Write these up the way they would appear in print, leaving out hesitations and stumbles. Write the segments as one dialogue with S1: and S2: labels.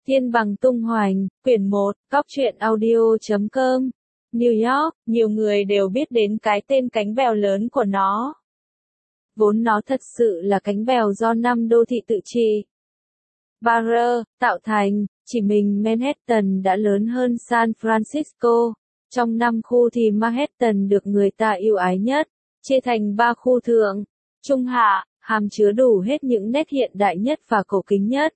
S1: Thiên bằng tung hoành, quyển 1, Cóc truyện audio.com. New York, nhiều người đều biết đến cái tên cánh bèo lớn của nó. Vốn nó thật sự là cánh bèo do 5 đô thị tự trị borough tạo thành, chỉ mình Manhattan đã lớn hơn San Francisco. Trong 5 khu thì Manhattan được người ta yêu ái nhất, chia thành 3 khu thượng, trung hạ, hàm chứa đủ hết những nét hiện đại nhất và cổ kính nhất.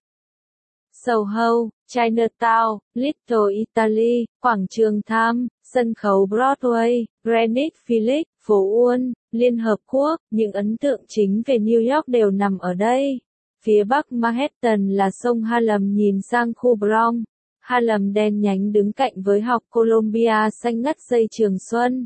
S1: Soho, Chinatown, Little Italy, quảng trường Tham, sân khấu Broadway, Greenwich Village, phố Uốn, Liên Hợp Quốc, những ấn tượng chính về New York đều nằm ở đây. Phía bắc Manhattan là sông Harlem nhìn sang khu Bronx, Harlem đen nhánh đứng cạnh với học Columbia xanh ngắt dây Trường Xuân.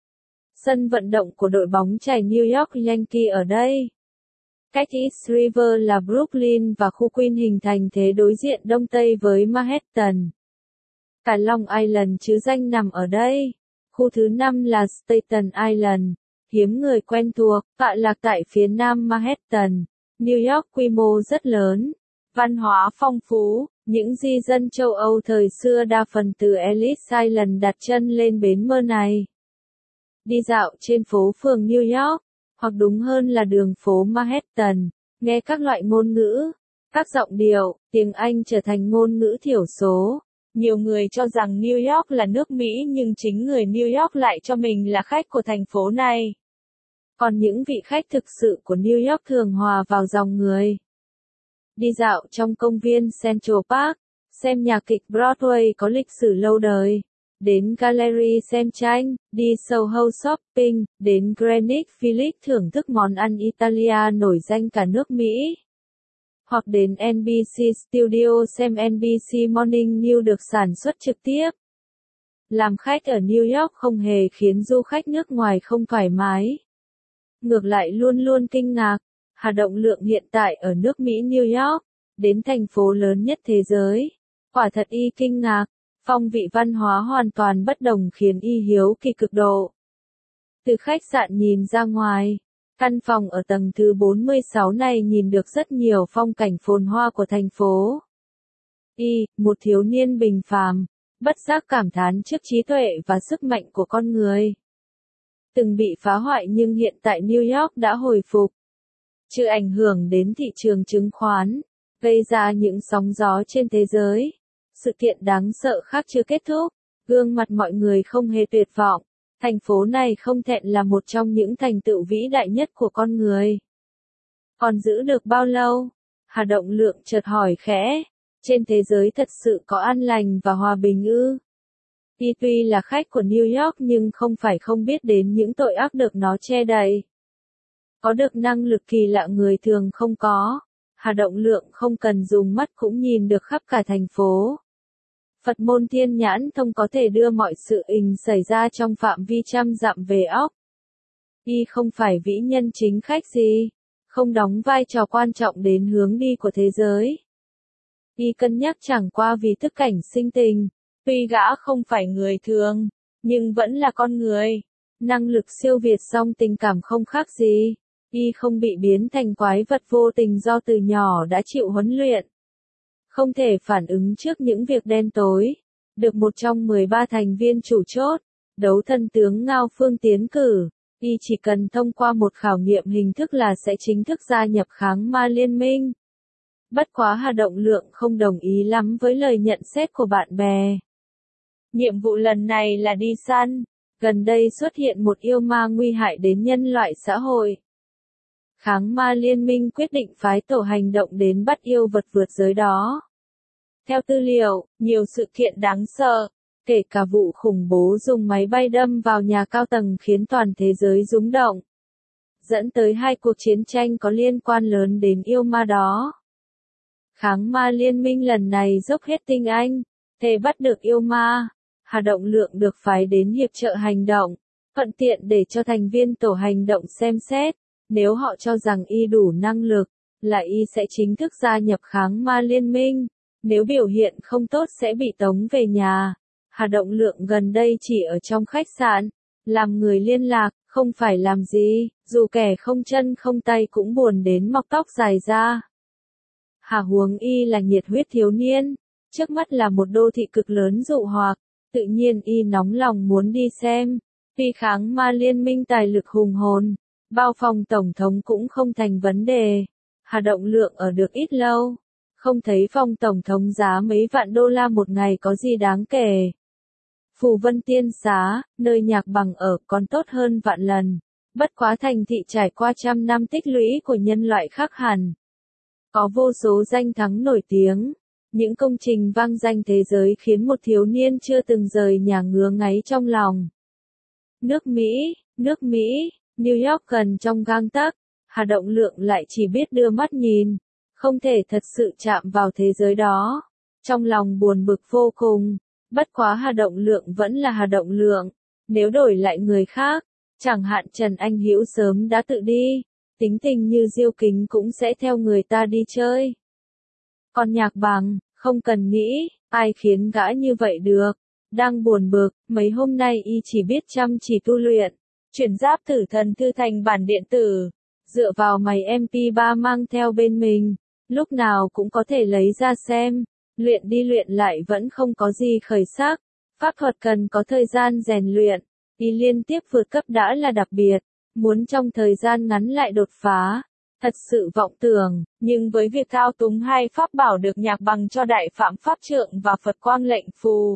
S1: Sân vận động của đội bóng chày New York Yankees ở đây. Cách East River là Brooklyn và khu Queens hình thành thế đối diện đông tây với Manhattan. Cả Long Island chứ danh nằm ở đây. Khu thứ 5 là Staten Island, hiếm người quen thuộc, tọa lạc tại phía nam Manhattan. New York quy mô rất lớn, văn hóa phong phú, những di dân châu Âu thời xưa đa phần từ Ellis Island đặt chân lên bến mơ này. Đi dạo trên phố phường New York, hoặc đúng hơn là đường phố Manhattan, nghe các loại ngôn ngữ, các giọng điệu, tiếng Anh trở thành ngôn ngữ thiểu số. Nhiều người cho rằng New York là nước Mỹ nhưng chính người New York lại cho mình là khách của thành phố này. Còn những vị khách thực sự của New York thường hòa vào dòng người. Đi dạo trong công viên Central Park, xem nhạc kịch Broadway có lịch sử lâu đời. Đến gallery xem tranh, đi Soho shopping, đến Greenwich Village thưởng thức món ăn Italia nổi danh cả nước Mỹ. Hoặc đến NBC Studio xem NBC Morning News được sản xuất trực tiếp. Làm khách ở New York không hề khiến du khách nước ngoài không thoải mái. Ngược lại luôn luôn kinh ngạc, Hà Động Lượng hiện tại ở nước Mỹ New York, đến thành phố lớn nhất thế giới. Quả thật y kinh ngạc. Phong vị văn hóa hoàn toàn bất đồng khiến y hiếu kỳ cực độ. Từ khách sạn nhìn ra ngoài, căn phòng ở tầng thứ 46 này nhìn được rất nhiều phong cảnh phồn hoa của thành phố. Y, một thiếu niên bình phàm, bất giác cảm thán trước trí tuệ và sức mạnh của con người. Từng bị phá hoại nhưng hiện tại New York đã hồi phục. Chưa ảnh hưởng đến thị trường chứng khoán, gây ra những sóng gió trên thế giới. Sự kiện đáng sợ khác chưa kết thúc, gương mặt mọi người không hề tuyệt vọng, thành phố này không thẹn là một trong những thành tựu vĩ đại nhất của con người. Còn giữ được bao lâu? Hà Động Lượng chợt hỏi khẽ, trên thế giới thật sự có an lành và hòa bình ư? Y tuy là khách của New York nhưng không phải không biết đến những tội ác được nó che đậy. Có được năng lực kỳ lạ người thường không có. Hà Động Lượng không cần dùng mắt cũng nhìn được khắp cả thành phố. Phật môn thiên nhãn thông có thể đưa mọi sự tình xảy ra trong phạm vi trăm dặm về óc. Y không phải vĩ nhân chính khách gì, không đóng vai trò quan trọng đến hướng đi của thế giới. Y cân nhắc chẳng qua vì thức cảnh sinh tình, tuy gã không phải người thường, nhưng vẫn là con người. Năng lực siêu việt song tình cảm không khác gì. Y không bị biến thành quái vật vô tình do từ nhỏ đã chịu huấn luyện. Không thể phản ứng trước những việc đen tối. Được một trong 13 thành viên chủ chốt, đấu thần tướng Ngao Phương tiến cử. Y chỉ cần thông qua một khảo nghiệm hình thức là sẽ chính thức gia nhập kháng ma liên minh. Bất quá Hà Động Lượng không đồng ý lắm với lời nhận xét của bạn bè. Nhiệm vụ lần này là đi săn. Gần đây xuất hiện một yêu ma nguy hại đến nhân loại xã hội. Kháng ma liên minh quyết định phái tổ hành động đến bắt yêu vật vượt giới đó. Theo tư liệu, nhiều sự kiện đáng sợ, kể cả vụ khủng bố dùng máy bay đâm vào nhà cao tầng khiến toàn thế giới rúng động. Dẫn tới 2 cuộc chiến tranh có liên quan lớn đến yêu ma đó. Kháng ma liên minh lần này dốc hết tinh anh, thề bắt được yêu ma. Hà Động Lượng được phái đến hiệp trợ hành động, thuận tiện để cho thành viên tổ hành động xem xét. Nếu họ cho rằng y đủ năng lực, là y sẽ chính thức gia nhập kháng ma liên minh. Nếu biểu hiện không tốt sẽ bị tống về nhà. Hà Động Lượng gần đây chỉ ở trong khách sạn, làm người liên lạc, không phải làm gì, dù kẻ không chân không tay cũng buồn đến mọc tóc dài ra. Hà huống y là nhiệt huyết thiếu niên, Trước mắt là một đô thị cực lớn dụ hoặc, tự nhiên y nóng lòng muốn đi xem. Tuy kháng ma liên minh tài lực hùng hồn, bao phòng tổng thống cũng không thành vấn đề. Hà Động Lượng ở được ít lâu, không thấy phòng tổng thống giá mấy vạn đô la một ngày có gì đáng kể. Phù Vân Tiên Xá, nơi Nhạc Bằng ở còn tốt hơn vạn lần. Bất quá thành thị trải qua trăm năm tích lũy của nhân loại khác hẳn. Có vô số danh thắng nổi tiếng. Những công trình vang danh thế giới khiến một thiếu niên chưa từng rời nhà ngứa ngáy trong lòng. Nước Mỹ, New York gần trong gang tấc, Hà Động Lượng lại chỉ biết đưa mắt nhìn, không thể thật sự chạm vào thế giới đó. Trong lòng buồn bực vô cùng, bất quá Hà Động Lượng vẫn là Hà Động Lượng, nếu đổi lại người khác, chẳng hạn Trần Anh Hữu sớm đã tự đi, tính tình như Diêu Kính cũng sẽ theo người ta đi chơi. Còn Nhạc Bằng, không cần nghĩ, ai khiến gã như vậy được. Đang buồn bực, mấy hôm nay y chỉ biết chăm chỉ tu luyện, chuyển giáp tử thần thư thành bản điện tử, dựa vào máy MP3 mang theo bên mình, lúc nào cũng có thể lấy ra xem, luyện đi luyện lại vẫn không có gì khởi sắc, pháp thuật cần có thời gian rèn luyện, y liên tiếp vượt cấp đã là đặc biệt, muốn trong thời gian ngắn lại đột phá. Thật sự vọng tưởng, nhưng với việc thao túng hai pháp bảo được Nhạc Bằng cho Đại Phạm Pháp Trượng và Phật Quang Lệnh Phù,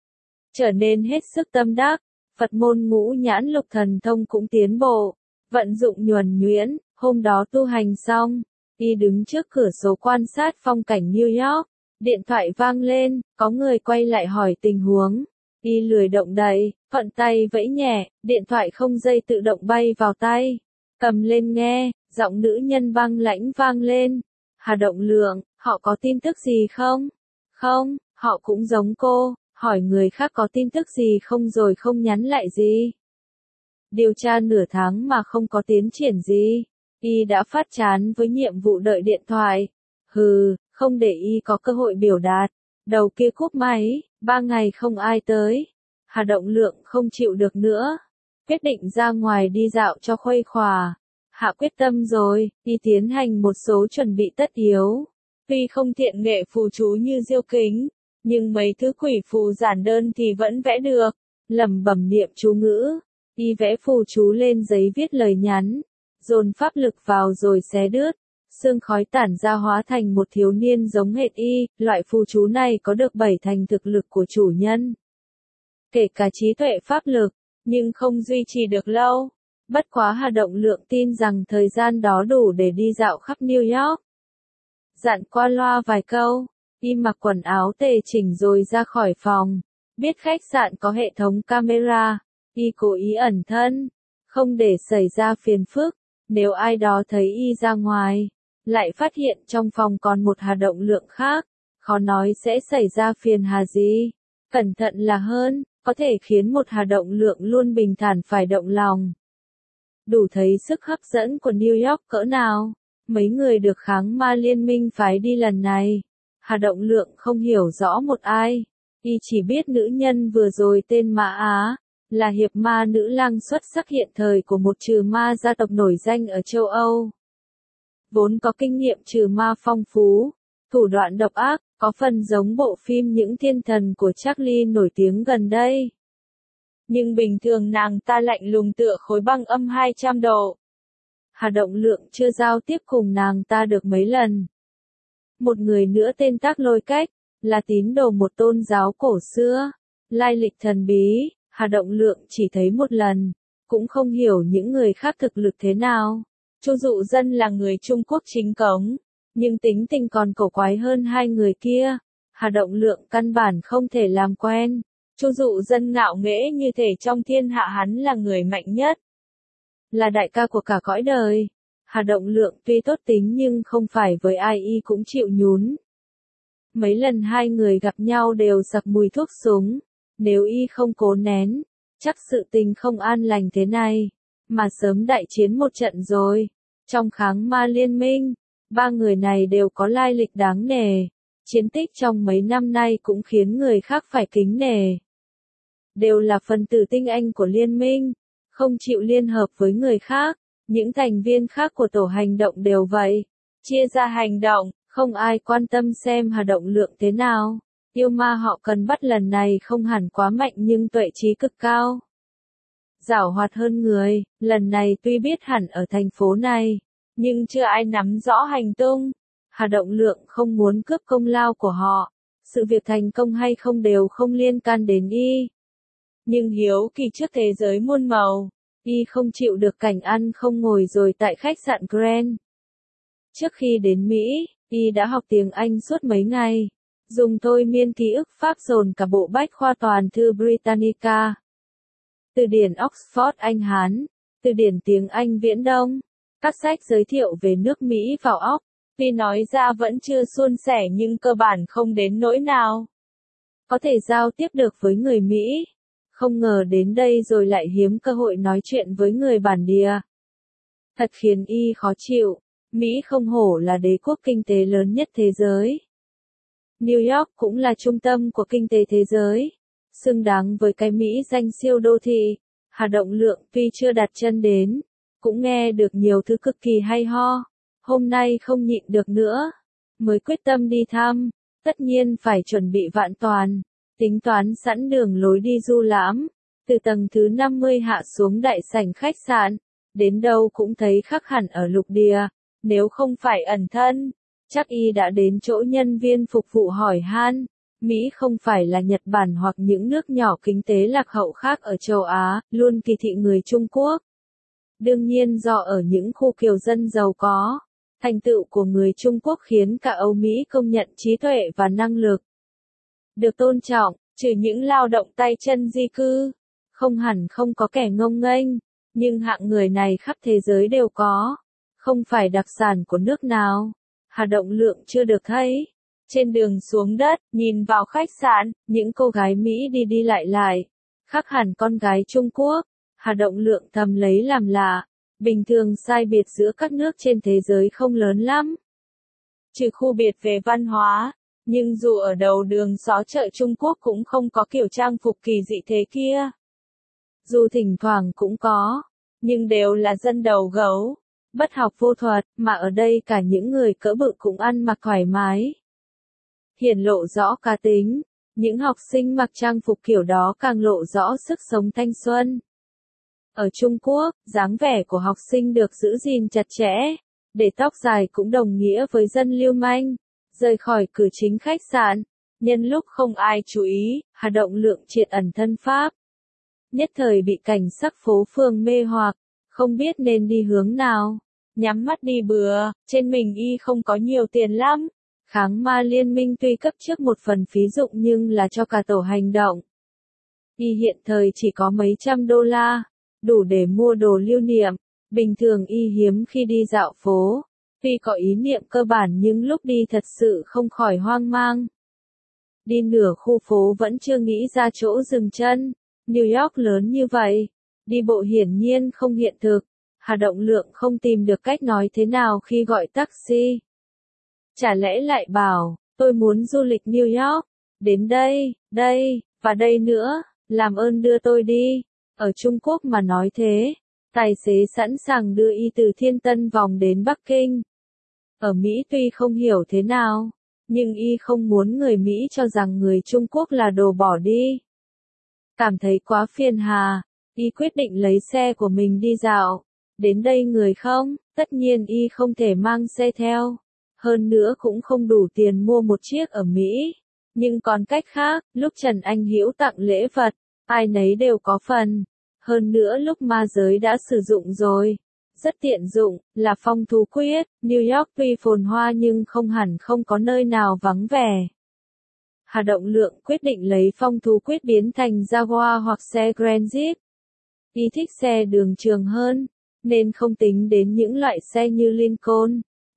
S1: trở nên hết sức tâm đắc, Phật môn Ngũ Nhãn Lục Thần Thông cũng tiến bộ, vận dụng nhuần nhuyễn, hôm đó tu hành xong, y đứng trước cửa sổ quan sát phong cảnh New York, điện thoại vang lên, có người quay lại hỏi tình huống, y lười động đậy, thuận tay vẫy nhẹ, điện thoại không dây tự động bay vào tay, cầm lên nghe. Giọng nữ nhân băng lãnh vang lên. Hà Động Lượng, họ có tin tức gì không? Không, họ cũng giống cô, hỏi người khác có tin tức gì không rồi không nhắn lại gì. Điều tra nửa tháng mà không có tiến triển gì. Y đã phát chán với nhiệm vụ đợi điện thoại. Hừ, không để y có cơ hội biểu đạt. Đầu kia cúp máy, 3 ngày không ai tới. Hà Động Lượng không chịu được nữa. Quyết định ra ngoài đi dạo cho khuây khỏa. Hạ quyết tâm rồi, đi tiến hành một số chuẩn bị tất yếu. Tuy không thiện nghệ phù chú như Diêu Kính, nhưng mấy thứ quỷ phù giản đơn thì vẫn vẽ được. Lẩm bẩm niệm chú ngữ, y vẽ phù chú lên giấy viết lời nhắn, dồn pháp lực vào rồi xé đứt, sương khói tản ra hóa thành một thiếu niên giống hệt y. Loại phù chú này có được 7 thành thực lực của chủ nhân, kể cả trí tuệ pháp lực, nhưng không duy trì được lâu. Bất quá Hà Động Lượng tin rằng thời gian đó đủ để đi dạo khắp New York. Dặn qua loa vài câu, y mặc quần áo tề chỉnh rồi ra khỏi phòng. Biết khách sạn có hệ thống camera, y cố ý ẩn thân, không để xảy ra phiền phức. Nếu ai đó thấy y ra ngoài, lại phát hiện trong phòng còn một Hà Động Lượng khác, khó nói sẽ xảy ra phiền hà gì. Cẩn thận là hơn, có thể khiến một Hà Động Lượng luôn bình thản phải động lòng. Đủ thấy sức hấp dẫn của New York cỡ nào. Mấy người được kháng ma liên minh phái đi lần này. Hà Động Lượng không hiểu rõ một ai. Y chỉ biết nữ nhân vừa rồi tên Mã Á, là hiệp ma nữ lang xuất sắc hiện thời của một trừ ma gia tộc nổi danh ở châu Âu. Vốn có kinh nghiệm trừ ma phong phú, thủ đoạn độc ác, có phần giống bộ phim Những Thiên Thần của Charlie nổi tiếng gần đây. Nhưng bình thường nàng ta lạnh lùng tựa khối băng âm 200 độ. Hà Động Lượng chưa giao tiếp cùng nàng ta được mấy lần. Một người nữa tên Tác Lôi Cách, là tín đồ một tôn giáo cổ xưa, lai lịch thần bí, Hà Động Lượng chỉ thấy một lần, cũng không hiểu những người khác thực lực thế nào. Chu Dụ Dân là người Trung Quốc chính cống, nhưng tính tình còn cổ quái hơn hai người kia. Hà Động Lượng căn bản không thể làm quen. Chu Dụ Dân ngạo nghễ như thể trong thiên hạ hắn là người mạnh nhất, là đại ca của cả cõi đời. Hà Động Lượng tuy tốt tính nhưng không phải với ai y cũng chịu nhún. Mấy lần hai người gặp nhau đều sặc mùi thuốc súng, nếu y không cố nén, chắc sự tình không an lành thế này, mà sớm đại chiến một trận rồi. Trong kháng ma liên minh, ba người này đều có lai lịch đáng nể, chiến tích trong mấy năm nay cũng khiến người khác phải kính nể. Đều là phần tử tinh anh của liên minh, không chịu liên hợp với người khác, những thành viên khác của tổ hành động đều vậy, chia ra hành động, không ai quan tâm xem Hà Động Lượng thế nào. Yêu ma họ cần bắt lần này không hẳn quá mạnh nhưng tuệ trí cực cao. Giảo hoạt hơn người, lần này tuy biết hẳn ở thành phố này, nhưng chưa ai nắm rõ hành tung. Hà Động Lượng không muốn cướp công lao của họ, sự việc thành công hay không đều không liên can đến y. Nhưng hiếu kỳ trước thế giới muôn màu, y không chịu được cảnh ăn không ngồi rồi tại khách sạn Grand. Trước khi đến Mỹ, y đã học tiếng Anh suốt mấy ngày, dùng thôi miên ký ức Pháp dồn cả bộ bách khoa toàn thư Britannica, từ điển Oxford Anh Hán, từ điển tiếng Anh Viễn Đông, các sách giới thiệu về nước Mỹ vào óc. Tuy nói ra vẫn chưa suôn sẻ nhưng cơ bản không đến nỗi nào. Có thể giao tiếp được với người Mỹ. Không ngờ đến đây rồi lại hiếm cơ hội nói chuyện với người bản địa. Thật khiến y khó chịu. Mỹ không hổ là đế quốc kinh tế lớn nhất thế giới. New York cũng là trung tâm của kinh tế thế giới. Xứng đáng với cái Mỹ danh siêu đô thị. Hà Động Lượng tuy chưa đặt chân đến, cũng nghe được nhiều thứ cực kỳ hay ho. Hôm nay không nhịn được nữa, mới quyết tâm đi thăm, tất nhiên phải chuẩn bị vạn toàn, tính toán sẵn đường lối đi du lãm, từ tầng thứ 50 hạ xuống đại sảnh khách sạn, đến đâu cũng thấy khác hẳn ở lục địa, nếu không phải ẩn thân, chắc y đã đến chỗ nhân viên phục vụ hỏi han. Mỹ không phải là Nhật Bản hoặc những nước nhỏ kinh tế lạc hậu khác ở châu Á, luôn kỳ thị người Trung Quốc. Đương nhiên do ở những khu kiều dân giàu có, thành tựu của người Trung Quốc khiến cả Âu Mỹ công nhận trí tuệ và năng lực. Được tôn trọng, trừ những lao động tay chân di cư, không hẳn không có kẻ ngông nghênh, nhưng hạng người này khắp thế giới đều có, không phải đặc sản của nước nào. Hà Động Lượng chưa được thấy. Trên đường xuống đất, nhìn vào khách sạn, những cô gái Mỹ đi đi lại lại, khác hẳn con gái Trung Quốc. Hà Động Lượng thầm lấy làm lạ. Bình thường sai biệt giữa các nước trên thế giới không lớn lắm. Trừ khu biệt về văn hóa, nhưng dù ở đầu đường xó chợ Trung Quốc cũng không có kiểu trang phục kỳ dị thế kia. Dù thỉnh thoảng cũng có, nhưng đều là dân đầu gấu, bất học vô thuật, mà ở đây cả những người cỡ bự cũng ăn mặc thoải mái. Hiển lộ rõ cá tính, những học sinh mặc trang phục kiểu đó càng lộ rõ sức sống thanh xuân. Ở Trung Quốc, dáng vẻ của học sinh được giữ gìn chặt chẽ, để tóc dài cũng đồng nghĩa với dân lưu manh. Rời khỏi cửa chính khách sạn, nhân lúc không ai chú ý, Hà Động Lượng triệt ẩn thân pháp. Nhất thời bị cảnh sắc phố phường mê hoặc, không biết nên đi hướng nào, nhắm mắt đi bừa, trên mình y không có nhiều tiền lắm. Kháng ma liên minh tuy cấp trước một phần phí dụng nhưng là cho cả tổ hành động. Y hiện thời chỉ có mấy trăm đô la, đủ để mua đồ lưu niệm. Bình thường y hiếm khi đi dạo phố, tuy có ý niệm cơ bản nhưng lúc đi thật sự không khỏi hoang mang. Đi nửa khu phố vẫn chưa nghĩ ra chỗ dừng chân. New York lớn như vậy, đi bộ hiển nhiên không hiện thực. Hà Động Lượng không tìm được cách nói thế nào khi gọi taxi. Chả lẽ lại bảo, tôi muốn du lịch New York, đến đây, và đây nữa, làm ơn đưa tôi đi. Ở Trung Quốc mà nói thế, tài xế sẵn sàng đưa y từ Thiên Tân vòng đến Bắc Kinh. Ở Mỹ tuy không hiểu thế nào, nhưng y không muốn người Mỹ cho rằng người Trung Quốc là đồ bỏ đi. Cảm thấy quá phiền hà, y quyết định lấy xe của mình đi dạo. Đến đây người không, tất nhiên y không thể mang xe theo. Hơn nữa cũng không đủ tiền mua một chiếc ở Mỹ. Nhưng còn cách khác, lúc Trần Anh Hữu tặng lễ vật, ai nấy đều có phần. Hơn nữa lúc ma giới đã sử dụng rồi. Rất tiện dụng, là phong thú quyết. New York tuy phồn hoa nhưng không hẳn không có nơi nào vắng vẻ. Hà Động Lượng quyết định lấy phong thú quyết biến thành Jaguar hoặc xe Grand Jeep. Y thích xe đường trường hơn, nên không tính đến những loại xe như Lincoln,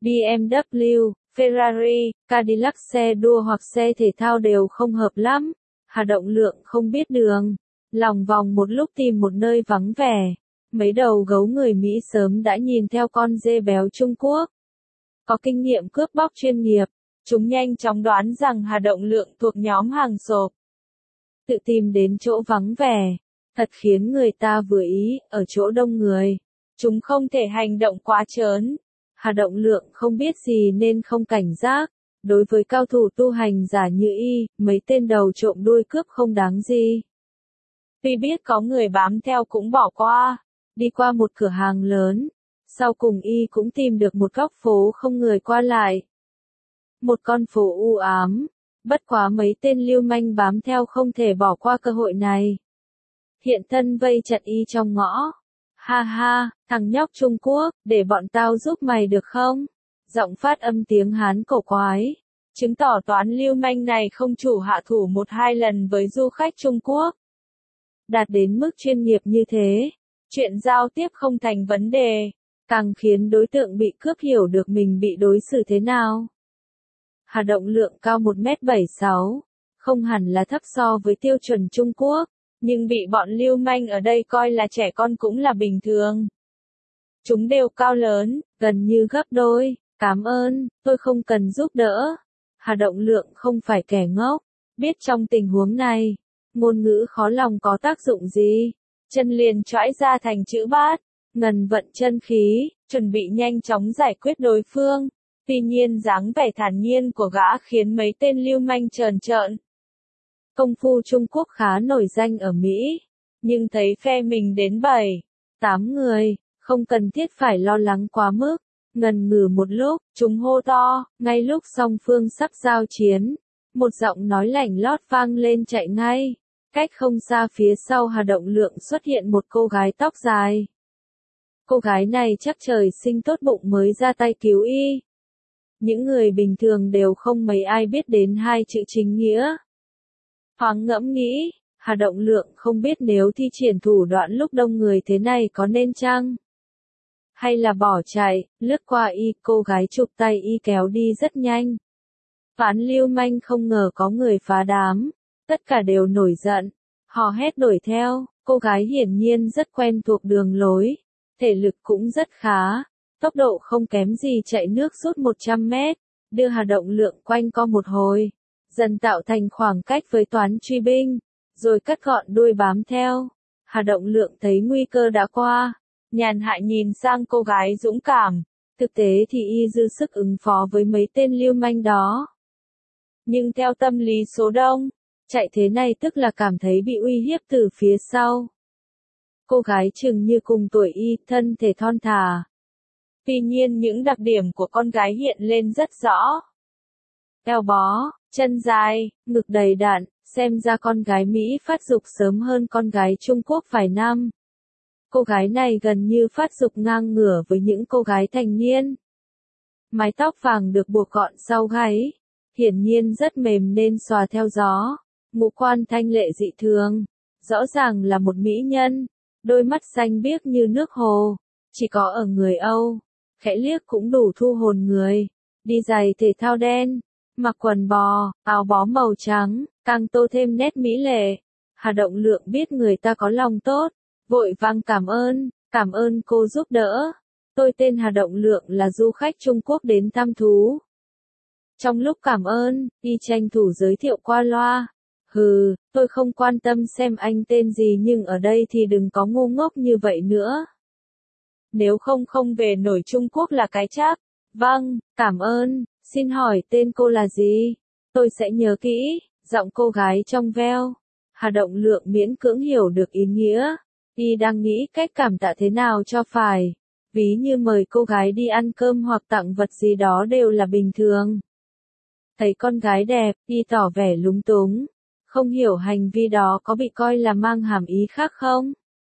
S1: BMW, Ferrari, Cadillac, xe đua hoặc xe thể thao đều không hợp lắm. Hà Động Lượng không biết đường, lòng vòng một lúc tìm một nơi vắng vẻ. Mấy đầu gấu người Mỹ sớm đã nhìn theo con dê béo Trung Quốc. Có kinh nghiệm cướp bóc chuyên nghiệp, chúng nhanh chóng đoán rằng Hà Động Lượng thuộc nhóm hàng xộp. Tự tìm đến chỗ vắng vẻ, thật khiến người ta vừa ý, ở chỗ đông người. Chúng không thể hành động quá trớn. Hà Động Lượng không biết gì nên không cảnh giác, Đối với cao thủ tu hành giả như y, mấy tên đầu trộm đuôi cướp không đáng gì. Tuy biết có người bám theo cũng bỏ qua, đi qua một cửa hàng lớn, sau cùng y cũng tìm được một góc phố không người qua lại. Một con phố u ám, bất quá mấy tên lưu manh bám theo không thể bỏ qua cơ hội này. Hiện thân vây chặt y trong ngõ. Ha ha, thằng nhóc Trung Quốc, để bọn tao giúp mày được không? Giọng phát âm tiếng Hán cổ quái, chứng tỏ toán lưu manh này không chủ hạ thủ một hai lần với du khách Trung Quốc. Đạt đến mức chuyên nghiệp như thế, chuyện giao tiếp không thành vấn đề, càng khiến đối tượng bị cướp hiểu được mình bị đối xử thế nào. Hà Động Lượng cao 1m76, không hẳn là thấp so với tiêu chuẩn Trung Quốc, nhưng bị bọn lưu manh ở đây coi là trẻ con cũng là bình thường. Chúng đều cao lớn, gần như gấp đôi. Cảm ơn, tôi không cần giúp đỡ. Hà Động Lượng không phải kẻ ngốc, biết trong tình huống này, ngôn ngữ khó lòng có tác dụng gì. Chân liền choãi ra thành chữ bát, ngần vận chân khí, chuẩn bị nhanh chóng giải quyết đối phương. Tuy nhiên dáng vẻ thản nhiên của gã khiến mấy tên lưu manh trờn trợn. Công phu Trung Quốc khá nổi danh ở Mỹ, nhưng thấy phe mình đến 7-8 người, không cần thiết phải lo lắng quá mức. Ngần ngừ một lúc, chúng hô to, ngay lúc song phương sắp giao chiến, một giọng nói lảnh lót vang lên chạy ngay. Cách không xa phía sau Hà Động Lượng xuất hiện một cô gái tóc dài. Cô gái này chắc trời sinh tốt bụng mới ra tay cứu y. Những người bình thường đều không mấy ai biết đến hai chữ chính nghĩa. Thoáng ngẫm nghĩ, Hà Động Lượng không biết nếu thi triển thủ đoạn lúc đông người thế này có nên chăng? Hay là bỏ chạy, lướt qua y, cô gái chụp tay y kéo đi rất nhanh. Toán lưu manh không ngờ có người phá đám, tất cả đều nổi giận, hò hét đuổi theo, cô gái hiển nhiên rất quen thuộc đường lối, thể lực cũng rất khá, tốc độ không kém gì chạy nước rút 100 mét, đưa Hà Động Lượng quanh co một hồi, dần tạo thành khoảng cách với toán truy binh, rồi cắt gọn đuôi bám theo. Hà Động Lượng thấy nguy cơ đã qua. Nhàn hạ nhìn sang cô gái dũng cảm, thực tế thì y dư sức ứng phó với mấy tên lưu manh đó. Nhưng theo tâm lý số đông, chạy thế này tức là cảm thấy bị uy hiếp từ phía sau. Cô gái chừng như cùng tuổi y, thân thể thon thả. Tuy nhiên những đặc điểm của con gái hiện lên rất rõ. Eo bó, chân dài, ngực đầy đặn, xem ra con gái Mỹ phát dục sớm hơn con gái Trung Quốc vài năm. Cô gái này gần như phát dục ngang ngửa với những cô gái thành niên. Mái tóc vàng được buộc gọn sau gáy, hiển nhiên rất mềm nên xòa theo gió, ngũ quan thanh lệ dị thường, rõ ràng là một mỹ nhân, đôi mắt xanh biếc như nước hồ, chỉ có ở người Âu, khẽ liếc cũng đủ thu hồn người, đi giày thể thao đen, mặc quần bò, áo bó màu trắng, càng tô thêm nét mỹ lệ. Hà Động Lượng biết người ta có lòng tốt. Vội vang cảm ơn cô giúp đỡ. Tôi tên Hà Động Lượng là du khách Trung Quốc đến thăm thú. Trong lúc cảm ơn, y tranh thủ giới thiệu qua loa. Hừ, tôi không quan tâm xem anh tên gì nhưng ở đây thì đừng có ngu ngốc như vậy nữa. Nếu không về nổi Trung Quốc là cái chắc. Vâng, cảm ơn, xin hỏi tên cô là gì? Tôi sẽ nhớ kỹ, giọng cô gái trong veo. Hà Động Lượng miễn cưỡng hiểu được ý nghĩa. Y đang nghĩ cách cảm tạ thế nào cho phải. Ví như mời cô gái đi ăn cơm hoặc tặng vật gì đó đều là bình thường. Thấy con gái đẹp, Y tỏ vẻ lúng túng. Không hiểu hành vi đó có bị coi là mang hàm ý khác không?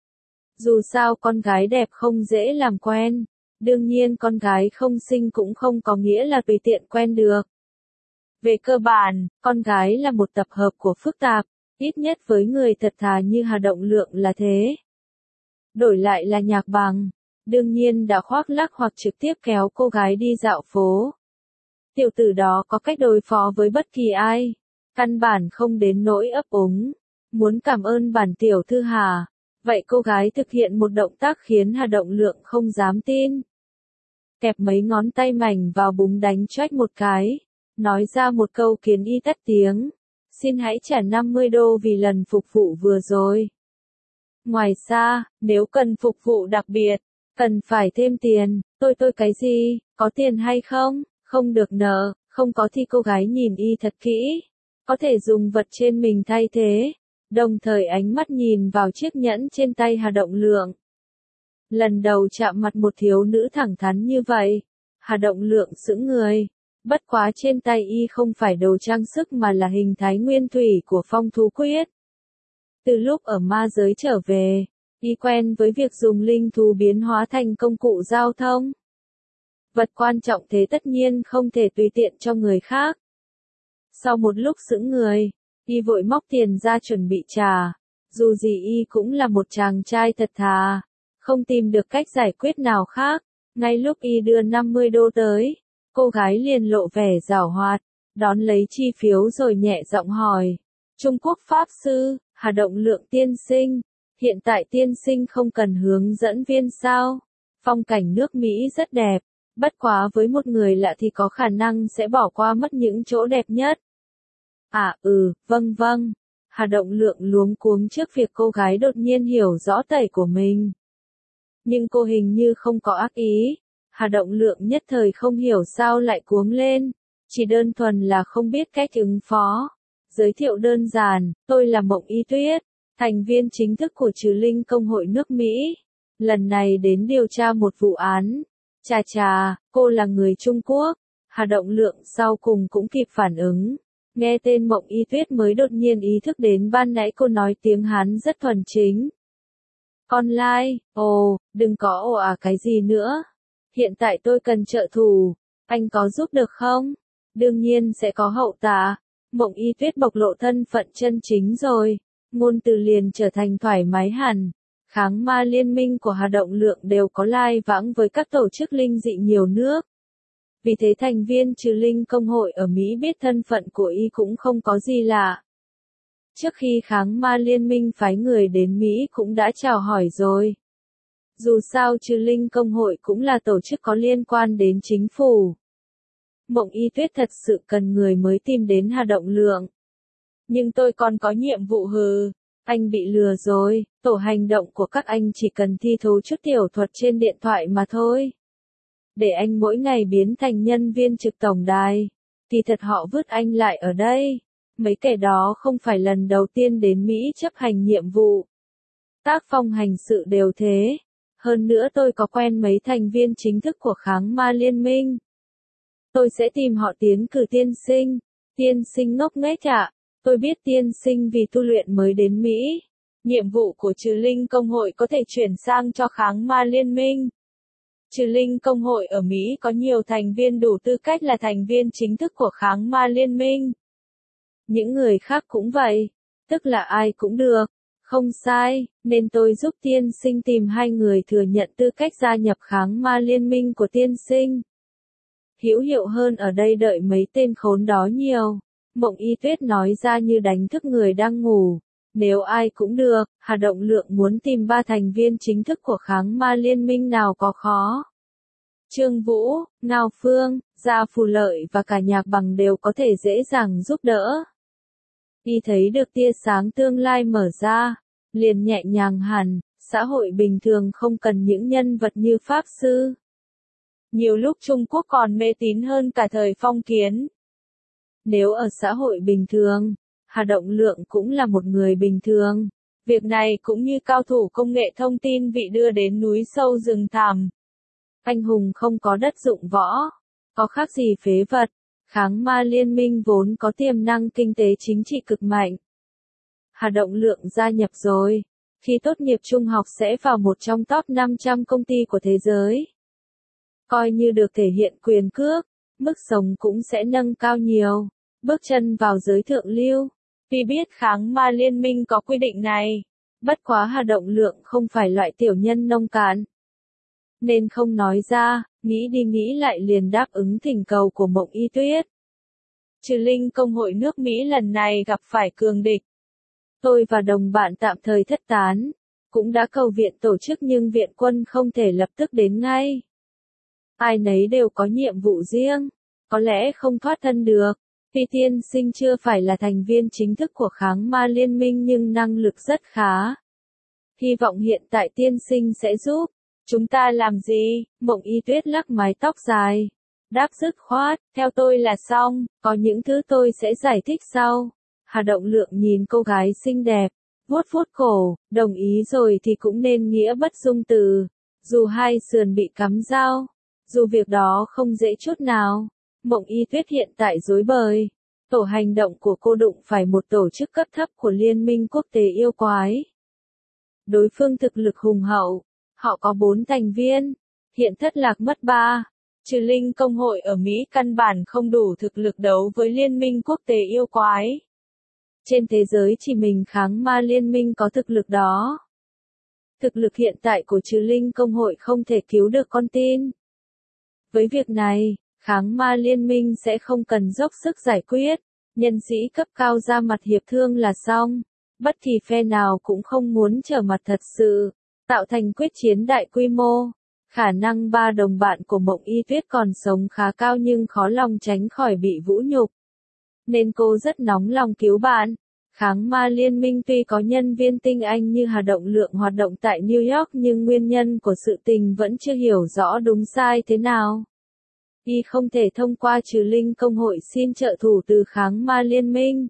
S1: Dù sao con gái đẹp không dễ làm quen. Đương nhiên con gái không xinh cũng không có nghĩa là tùy tiện quen được. Về cơ bản, con gái là một tập hợp của phức tạp, ít nhất với người thật thà như Hà Động Lượng là thế. Đổi lại là Nhạc Bằng, đương nhiên đã khoác lác hoặc trực tiếp kéo cô gái đi dạo phố. Tiểu tử đó có cách đối phó với bất kỳ ai, căn bản không đến nỗi ấp úng. Muốn cảm ơn bản tiểu thư Hà, vậy cô gái thực hiện một động tác khiến Hà Động Lượng không dám tin. Kẹp mấy ngón tay mảnh vào búng đánh choách một cái, nói ra một câu khiến y tắt tiếng. Xin hãy trả 50 đô vì lần phục vụ vừa rồi. Ngoài ra, nếu cần phục vụ đặc biệt, cần phải thêm tiền, tôi cái gì, có tiền hay không, không được nợ, Không có thì cô gái nhìn y thật kỹ. Có thể dùng vật trên mình thay thế. Đồng thời ánh mắt nhìn vào chiếc nhẫn trên tay Hà Động Lượng. Lần đầu chạm mặt một thiếu nữ thẳng thắn như vậy. Hà Động Lượng sững người. Bất quá trên tay y không phải đồ trang sức mà là hình thái nguyên thủy của phong thú quyết. Từ lúc ở ma giới trở về, y quen với việc dùng linh thú biến hóa thành công cụ giao thông. Vật quan trọng thế tất nhiên không thể tùy tiện cho người khác. Sau một lúc sững người, y vội móc tiền ra chuẩn bị trả. Dù gì y cũng là một chàng trai thật thà, không tìm được cách giải quyết nào khác. Ngay lúc y đưa 50 đô tới, cô gái liền lộ vẻ giảo hoạt, đón lấy chi phiếu rồi nhẹ giọng hỏi. Trung Quốc Pháp Sư, Hà Động Lượng tiên sinh, hiện tại tiên sinh không cần hướng dẫn viên sao? Phong cảnh nước Mỹ rất đẹp, bất quá với một người lạ thì có khả năng sẽ bỏ qua mất những chỗ đẹp nhất. Vâng vâng. Hà Động Lượng luống cuống trước việc cô gái đột nhiên hiểu rõ tẩy của mình. Nhưng cô hình như không có ác ý. Hà Động Lượng nhất thời không hiểu sao lại cuống lên. Chỉ đơn thuần là không biết cách ứng phó. Giới thiệu đơn giản, tôi là Mộng Y Tuyết, thành viên chính thức của Trừ Linh Công hội nước Mỹ. Lần này đến điều tra một vụ án. Chà, cô là người Trung Quốc. Hà Động Lượng sau cùng cũng kịp phản ứng. Nghe tên Mộng Y Tuyết mới đột nhiên ý thức đến ban nãy cô nói tiếng Hán rất thuần chính. Online, đừng có cái gì nữa. Hiện tại tôi cần trợ thủ, anh có giúp được không? Đương nhiên sẽ có hậu tạ. Mộng Y Tuyết bộc lộ thân phận chân chính rồi, ngôn từ liền trở thành thoải mái hẳn. Kháng ma liên minh của Hà Động Lượng đều có lai vãng với các tổ chức linh dị nhiều nước. Vì thế thành viên Trừ Linh Công hội ở Mỹ biết thân phận của y cũng không có gì lạ. Trước khi kháng ma liên minh phái người đến Mỹ cũng đã chào hỏi rồi. Dù sao Trừ Linh Công hội cũng là tổ chức có liên quan đến chính phủ. Mộng Y Tuyết thật sự cần người mới tìm đến Hà Động Lượng. Nhưng tôi còn có nhiệm vụ anh bị lừa rồi, tổ hành động của các anh chỉ cần thi thố chút tiểu thuật trên điện thoại mà thôi. Để anh mỗi ngày biến thành nhân viên trực tổng đài. Thì thật họ vứt anh lại ở đây. Mấy kẻ đó không phải lần đầu tiên đến Mỹ chấp hành nhiệm vụ. Tác phong hành sự đều thế. Hơn nữa tôi có quen mấy thành viên chính thức của kháng ma liên minh. Tôi sẽ tìm họ tiến cử tiên sinh. Tiên sinh ngốc nghếch ạ. Tôi biết tiên sinh vì tu luyện mới đến Mỹ. Nhiệm vụ của Trừ Linh Công hội có thể chuyển sang cho kháng ma liên minh. Trừ Linh Công hội ở Mỹ có nhiều thành viên đủ tư cách là thành viên chính thức của kháng ma liên minh. Những người khác cũng vậy, tức là ai cũng được. Không sai, nên tôi giúp tiên sinh tìm 2 người thừa nhận tư cách gia nhập kháng ma liên minh của tiên sinh. Hữu hiệu hơn ở đây đợi mấy tên khốn đó nhiều. Mộng Y Tuyết nói ra như đánh thức người đang ngủ. Nếu ai cũng được, Hà Động Lượng muốn tìm 3 thành viên chính thức của kháng ma liên minh nào có khó. Trương Vũ, Ngao Phương, Gia Phù Lợi và cả Nhạc Bằng đều có thể dễ dàng giúp đỡ. Y thấy được tia sáng tương lai mở ra, liền nhẹ nhàng hẳn, xã hội bình thường không cần những nhân vật như Pháp Sư. Nhiều lúc Trung Quốc còn mê tín hơn cả thời phong kiến. Nếu ở xã hội bình thường, Hà Động Lượng cũng là một người bình thường. Việc này cũng như cao thủ công nghệ thông tin bị đưa đến núi sâu rừng thẳm. Anh hùng không có đất dụng võ, có khác gì phế vật. Kháng ma liên minh vốn có tiềm năng kinh tế chính trị cực mạnh. Hà Động Lượng gia nhập rồi. Khi tốt nghiệp trung học sẽ vào một trong top 500 công ty của thế giới. Coi như được thể hiện quyền cước, mức sống cũng sẽ nâng cao nhiều. Bước chân vào giới thượng lưu. Vì biết kháng ma liên minh có quy định này. Bất quá Hà Động Lượng không phải loại tiểu nhân nông cạn. Nên không nói ra, nghĩ đi nghĩ lại liền đáp ứng thỉnh cầu của Mộng Y Tuyết. Trừ Linh Công hội nước Mỹ lần này gặp phải cường địch. Tôi và đồng bạn tạm thời thất tán. Cũng đã cầu viện tổ chức nhưng viện quân không thể lập tức đến ngay. Ai nấy đều có nhiệm vụ riêng. Có lẽ không thoát thân được. Vì tiên sinh chưa phải là thành viên chính thức của kháng ma liên minh nhưng năng lực rất khá. Hy vọng hiện tại tiên sinh sẽ giúp. Chúng ta làm gì? Mộng Y Tuyết lắc mái tóc dài. Đáp dứt khoát, theo tôi là xong, có những thứ tôi sẽ giải thích sau. Hà Động Lượng nhìn cô gái xinh đẹp, vuốt vuốt cổ, đồng ý rồi thì cũng nên nghĩa bất dung từ. Dù hai sườn bị cắm dao, dù việc đó không dễ chút nào, Mộng Y Tuyết hiện tại rối bời. Tổ hành động của cô đụng phải một tổ chức cấp thấp của Liên minh quốc tế yêu quái. Đối phương thực lực hùng hậu, họ có 4 thành viên, hiện thất lạc mất 3. Trừ Linh công hội ở Mỹ căn bản không đủ thực lực đấu với Liên minh quốc tế yêu quái. Trên thế giới chỉ mình kháng ma liên minh có thực lực đó. Thực lực hiện tại của Trừ Linh công hội không thể cứu được con tin. Với việc này, kháng ma liên minh sẽ không cần dốc sức giải quyết, nhân sĩ cấp cao ra mặt hiệp thương là xong. Bất kỳ phe nào cũng không muốn trở mặt thật sự, tạo thành quyết chiến đại quy mô. Khả năng 3 đồng bạn của Mộng Y Tuyết còn sống khá cao nhưng khó lòng tránh khỏi bị vũ nhục. Nên cô rất nóng lòng cứu bạn. Kháng ma liên minh tuy có nhân viên tinh anh như Hà Động Lượng hoạt động tại New York nhưng nguyên nhân của sự tình vẫn chưa hiểu rõ đúng sai thế nào. Y không thể thông qua Trừ Linh công hội xin trợ thủ từ kháng ma liên minh.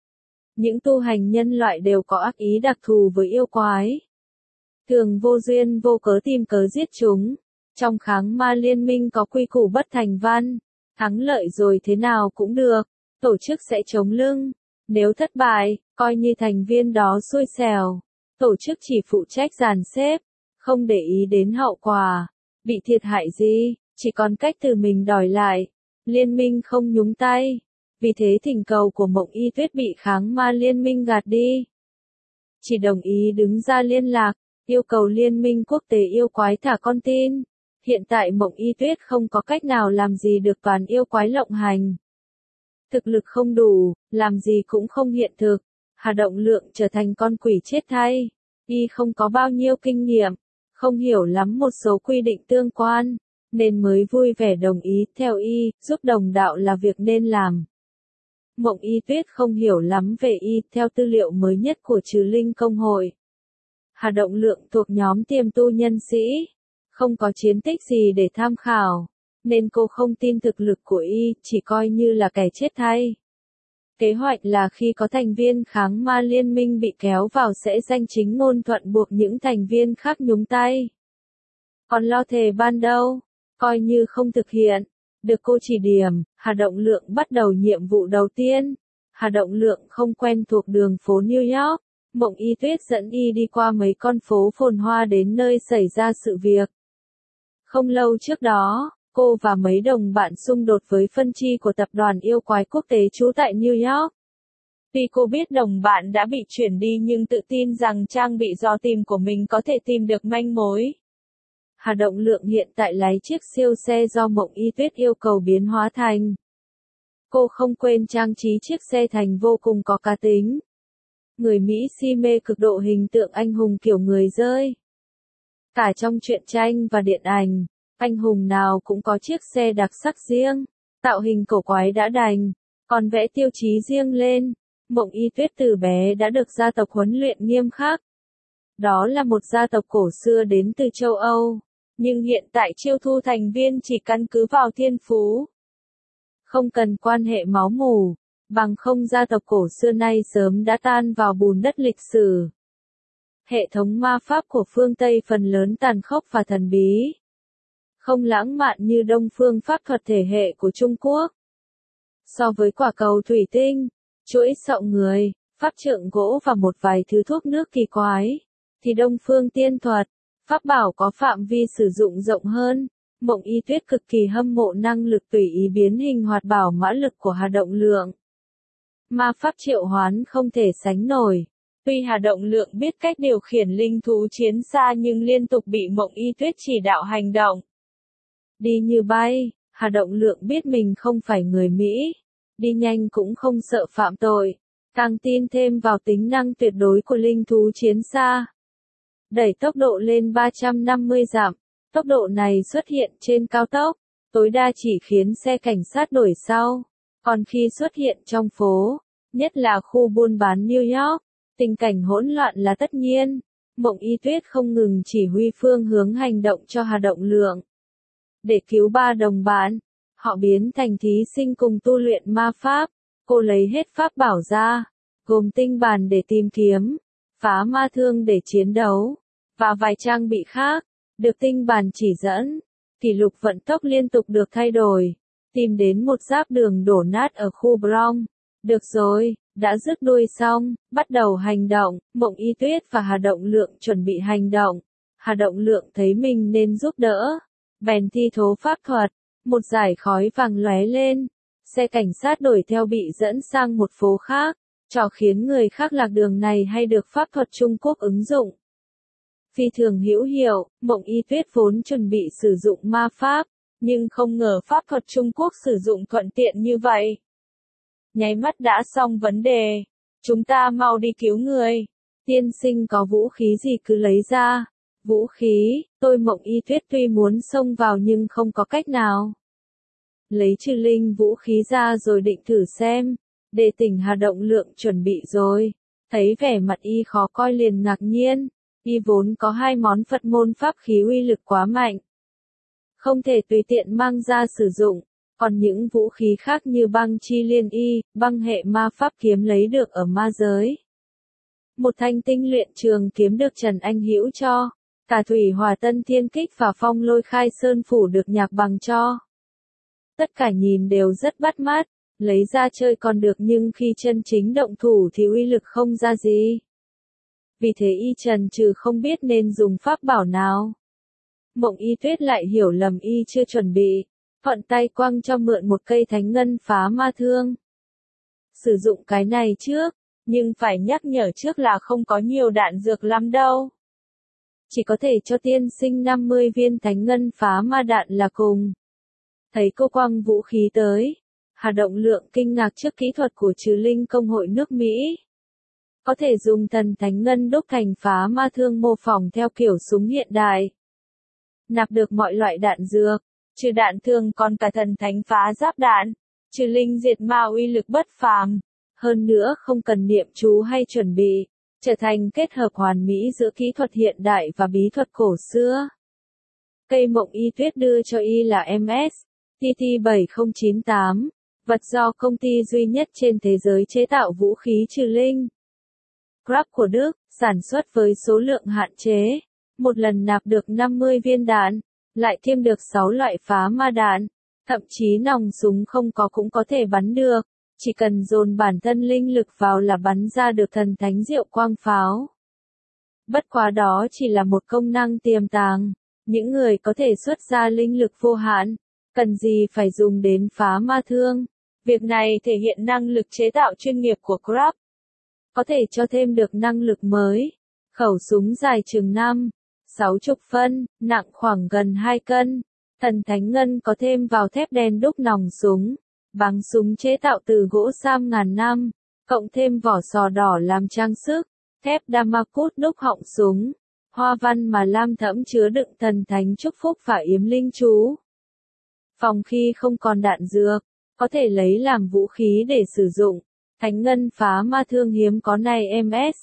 S1: Những tu hành nhân loại đều có ác ý đặc thù với yêu quái. Thường vô duyên vô cớ tìm cớ giết chúng. Trong kháng ma liên minh có quy củ bất thành văn. Thắng lợi rồi thế nào cũng được. Tổ chức sẽ chống lưng. Nếu thất bại, coi như thành viên đó xui xẻo. Tổ chức chỉ phụ trách dàn xếp. Không để ý đến hậu quả. Bị thiệt hại gì, chỉ còn cách từ mình đòi lại. Liên minh không nhúng tay. Vì thế thỉnh cầu của Mộng Y Tuyết bị kháng ma liên minh gạt đi. Chỉ đồng ý đứng ra liên lạc, yêu cầu Liên minh quốc tế yêu quái thả con tin. Hiện tại Mộng Y Tuyết không có cách nào làm gì được toàn yêu quái lộng hành. Thực lực không đủ, làm gì cũng không hiện thực. Hà Động Lượng trở thành con quỷ chết thay. Y không có bao nhiêu kinh nghiệm, không hiểu lắm một số quy định tương quan, nên mới vui vẻ đồng ý theo Y, giúp đồng đạo là việc nên làm. Mộng Y Tuyết không hiểu lắm về Y, theo tư liệu mới nhất của Trừ Linh công hội. Hà Động Lượng thuộc nhóm tiềm tu nhân sĩ, không có chiến tích gì để tham khảo, nên cô không tin thực lực của Y, chỉ coi như là kẻ chết thay. Kế hoạch là khi có thành viên kháng ma liên minh bị kéo vào sẽ danh chính ngôn thuận buộc những thành viên khác nhúng tay. Còn lo thề ban đầu, coi như không thực hiện. Được cô chỉ điểm, Hà Động Lượng bắt đầu nhiệm vụ đầu tiên. Hà Động Lượng không quen thuộc đường phố New York. Mộng Y Tuyết dẫn Y đi qua mấy con phố phồn hoa đến nơi xảy ra sự việc. Không lâu trước đó, cô và mấy đồng bạn xung đột với phân chi của tập đoàn yêu quái quốc tế trú tại New York. Tuy cô biết đồng bạn đã bị chuyển đi nhưng tự tin rằng trang bị dò tìm của mình có thể tìm được manh mối. Hà Động Lượng hiện tại lái chiếc siêu xe do Mộng Y Tuyết yêu cầu biến hóa thành. Cô không quên trang trí chiếc xe thành vô cùng có cá tính. Người Mỹ si mê cực độ hình tượng anh hùng kiểu người dơi. Cả trong truyện tranh và điện ảnh, anh hùng nào cũng có chiếc xe đặc sắc riêng, tạo hình cổ quái đã đành, còn vẽ tiêu chí riêng lên. Mộng Y Tuyết từ bé đã được gia tộc huấn luyện nghiêm khắc. Đó là một gia tộc cổ xưa đến từ châu Âu, nhưng hiện tại chiêu thu thành viên chỉ căn cứ vào thiên phú. Không cần quan hệ máu mủ, bằng không gia tộc cổ xưa nay sớm đã tan vào bùn đất lịch sử. Hệ thống ma pháp của phương Tây phần lớn tàn khốc và thần bí. Không lãng mạn như đông phương pháp thuật thể hệ của Trung Quốc. So với quả cầu thủy tinh, chuỗi sọ người, pháp trượng gỗ và một vài thứ thuốc nước kỳ quái, thì đông phương tiên thuật, pháp bảo có phạm vi sử dụng rộng hơn. Mộng Y Tuyết cực kỳ hâm mộ năng lực tùy ý biến hình hoạt bảo mã lực của Hà Động Lượng. Ma pháp triệu hoán không thể sánh nổi. Tuy Hà Động Lượng biết cách điều khiển linh thú chiến xa nhưng liên tục bị Mộng Y Tuyết chỉ đạo hành động. Đi như bay, Hà Động Lượng biết mình không phải người Mỹ. Đi nhanh cũng không sợ phạm tội. Càng tin thêm vào tính năng tuyệt đối của linh thú chiến xa. Đẩy tốc độ lên 350 dặm. Tốc độ này xuất hiện trên cao tốc, tối đa chỉ khiến xe cảnh sát đuổi sau. Còn khi xuất hiện trong phố, nhất là khu buôn bán New York, tình cảnh hỗn loạn là tất nhiên. Mộng Y Tuyết không ngừng chỉ huy phương hướng hành động cho Hà Động Lượng. Để cứu 3 đồng bạn, Họ biến thành thí sinh cùng tu luyện ma pháp. Cô lấy hết pháp bảo ra, gồm tinh bàn để tìm kiếm, phá ma thương để chiến đấu, và vài trang bị khác, được tinh bàn chỉ dẫn. Kỷ lục vận tốc liên tục được thay đổi. Tìm đến một giáp đường đổ nát ở khu Bronx. Được rồi, đã rước đuôi xong, bắt đầu hành động. Mộng Y Tuyết và Hà Động Lượng chuẩn bị hành động. Hà Động Lượng thấy mình nên giúp đỡ, bèn thi thố pháp thuật. Một dải khói vàng lóe lên. Xe cảnh sát đuổi theo bị dẫn sang một phố khác, trò khiến người khác lạc đường này hay được pháp thuật Trung Quốc ứng dụng. Phi thường hữu hiệu, Mộng Y Tuyết vốn chuẩn bị sử dụng ma pháp, nhưng không ngờ pháp thuật Trung Quốc sử dụng thuận tiện như vậy. Nháy mắt đã xong vấn đề. Chúng ta mau đi cứu người. Tiên sinh có vũ khí gì cứ lấy ra. Vũ khí, tôi Mộng Y Tuyết tuy muốn xông vào nhưng không có cách nào. Lấy trừ linh vũ khí ra rồi định thử xem. Đề tỉnh Hà Động Lượng chuẩn bị rồi. Thấy vẻ mặt y khó coi liền ngạc nhiên. Y vốn có 2 món Phật môn pháp khí uy lực quá mạnh, không thể tùy tiện mang ra sử dụng. Còn những vũ khí khác như băng chi liên y, băng hệ ma pháp kiếm lấy được ở ma giới. Một thanh tinh luyện trường kiếm được Trần Anh Hữu cho. Cả thủy hỏa tân thiên kích và phong lôi khai sơn phủ được Nhạc Bằng cho. Tất cả nhìn đều rất bắt mắt, lấy ra chơi còn được nhưng khi chân chính động thủ thì uy lực không ra gì. Vì thế y trần trừ không biết nên dùng pháp bảo nào. Mộng Y Tuyết lại hiểu lầm y chưa chuẩn bị, thuận tay quăng cho mượn một cây thánh ngân phá ma thương. Sử dụng cái này trước, nhưng phải nhắc nhở trước là không có nhiều đạn dược lắm đâu. Chỉ có thể cho tiên sinh 50 viên thánh ngân phá ma đạn là cùng. Thấy cô quăng vũ khí tới, Hà Động Lượng kinh ngạc trước kỹ thuật của Trừ Linh Công hội nước Mỹ. Có thể dùng thần thánh ngân đúc thành phá ma thương mô phỏng theo kiểu súng hiện đại. Nạp được mọi loại đạn dược, trừ đạn thương còn cả thần thánh phá giáp đạn, trừ linh diệt ma uy lực bất phàm. Hơn nữa không cần niệm chú hay chuẩn bị, trở thành kết hợp hoàn mỹ giữa kỹ thuật hiện đại và bí thuật cổ xưa. Cây Mộng Y Tuyết đưa cho y là MS TT7098, vật do công ty duy nhất trên thế giới chế tạo vũ khí trừ linh. Grab của Đức, sản xuất với số lượng hạn chế. Một lần nạp được 50 viên đạn, lại thêm được 6 loại phá ma đạn. Thậm chí nòng súng không có cũng có thể bắn được. Chỉ cần dồn bản thân linh lực vào là bắn ra được thần thánh diệu quang pháo. Bất quá đó chỉ là một công năng tiềm tàng. Những người có thể xuất ra linh lực vô hạn, cần gì phải dùng đến phá ma thương. Việc này thể hiện năng lực chế tạo chuyên nghiệp của Grab. Có thể cho thêm được năng lực mới. Khẩu súng dài chừng 60 phân, nặng khoảng gần 2 cân. Thần thánh ngân có thêm vào thép đen đúc nòng súng. Báng súng chế tạo từ gỗ sam ngàn năm, cộng thêm vỏ sò đỏ làm trang sức. Thép Damascus đúc họng súng. Hoa văn mà lam thẫm chứa đựng thần thánh chúc phúc và yếm linh chú. Phòng khi không còn đạn dược, có thể lấy làm vũ khí để sử dụng. Thánh ngân phá ma thương hiếm có này MS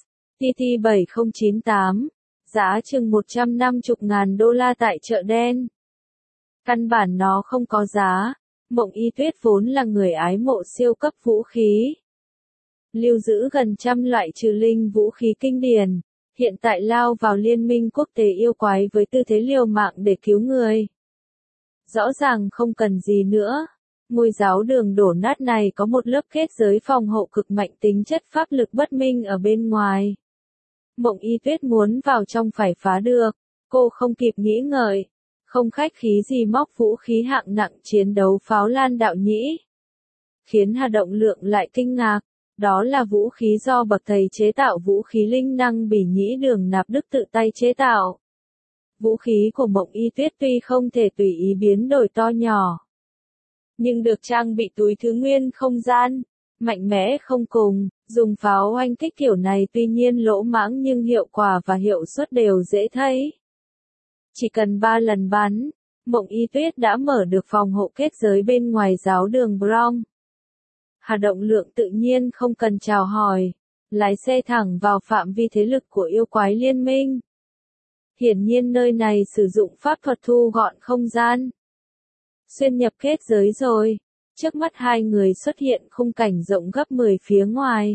S1: TT7098, giá chừng 150.000 đô la tại chợ đen. Căn bản nó không có giá. Mộng Y Tuyết vốn là người ái mộ siêu cấp vũ khí. Lưu giữ gần trăm loại trừ linh vũ khí kinh điển, hiện tại lao vào liên minh quốc tế yêu quái với tư thế liều mạng để cứu người. Rõ ràng không cần gì nữa. Ngôi giáo đường đổ nát này có một lớp kết giới phòng hộ cực mạnh tính chất pháp lực bất minh ở bên ngoài. Mộng Y Tuyết muốn vào trong phải phá được, cô không kịp nghĩ ngợi, không khách khí gì móc vũ khí hạng nặng chiến đấu pháo lan đạo nhĩ. Khiến Hà Động Lượng lại kinh ngạc, đó là vũ khí do bậc thầy chế tạo vũ khí linh năng Bỉ Nhĩ Đường Nạp Đức tự tay chế tạo. Vũ khí của Mộng Y Tuyết tuy không thể tùy ý biến đổi to nhỏ, nhưng được trang bị túi thứ nguyên không gian, mạnh mẽ không cùng. Dùng pháo oanh kích kiểu này tuy nhiên lỗ mãng nhưng hiệu quả và hiệu suất đều dễ thấy. Chỉ cần 3 lần bắn, Mộng Y Tuyết đã mở được phòng hộ kết giới bên ngoài giáo đường Bronx. Hà Động Lượng tự nhiên không cần chào hỏi, lái xe thẳng vào phạm vi thế lực của yêu quái liên minh. Hiển nhiên nơi này sử dụng pháp thuật thu gọn không gian. xuyên nhập kết giới rồi. Trước mắt hai người xuất hiện khung cảnh rộng gấp 10 phía ngoài.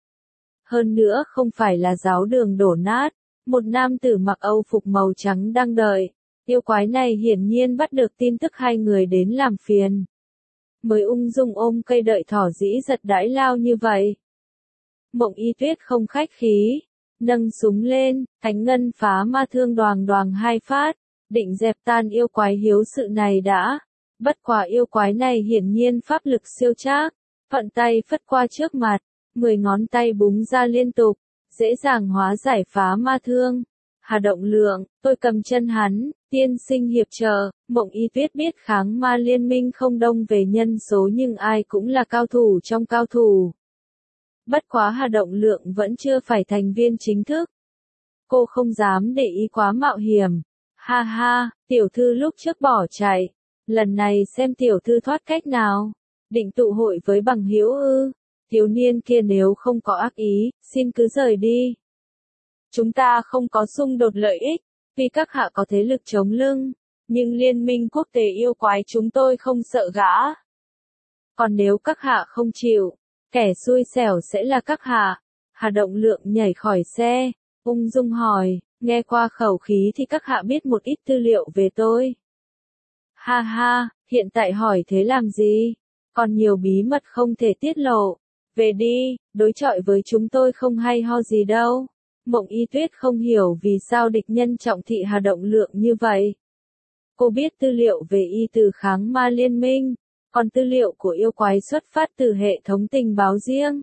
S1: Hơn nữa không phải là giáo đường đổ nát, một nam tử mặc âu phục màu trắng đang đợi. Yêu quái này hiển nhiên bắt được tin tức hai người đến làm phiền. Mới ung dung ôm cây đợi thỏ dĩ giật đãi lao như vậy. Mộng Y Tuyết không khách khí, nâng súng lên, cánh ngân phá ma thương đoàng đoàng hai phát, định dẹp tan yêu quái hiếu sự này đã. Bất quả yêu quái này hiển nhiên pháp lực siêu trác, thuận tay phất qua trước mặt, 10 ngón tay búng ra liên tục, dễ dàng hóa giải phá ma thương. Hà Động Lượng, tôi cầm chân hắn, tiên sinh hiệp trợ. Mộng Y Tuyết biết kháng ma liên minh không đông về nhân số nhưng ai cũng là cao thủ trong cao thủ. Bất quá Hà Động Lượng vẫn chưa phải thành viên chính thức. Cô không dám để ý quá mạo hiểm. Ha ha, tiểu thư lúc trước bỏ chạy. Lần này xem tiểu thư thoát cách nào. Định tụ hội với bằng hữu ư. Thiếu niên kia nếu không có ác ý, xin cứ rời đi. Chúng ta không có xung đột lợi ích, vì các hạ có thế lực chống lưng. Nhưng liên minh quốc tế yêu quái chúng tôi không sợ gã. Còn nếu các hạ không chịu, kẻ xui xẻo sẽ là các hạ. Hà Động Lượng nhảy khỏi xe, ung dung hỏi, nghe qua khẩu khí thì các hạ biết một ít tư liệu về tôi. Ha ha, hiện tại hỏi thế làm gì? Còn nhiều bí mật không thể tiết lộ. Về đi, đối chọi với chúng tôi không hay ho gì đâu. Mộng Y Tuyết không hiểu vì sao địch nhân trọng thị Hà Động Lượng như vậy. Cô biết tư liệu về y từ kháng ma liên minh, còn tư liệu của yêu quái xuất phát từ hệ thống tình báo riêng.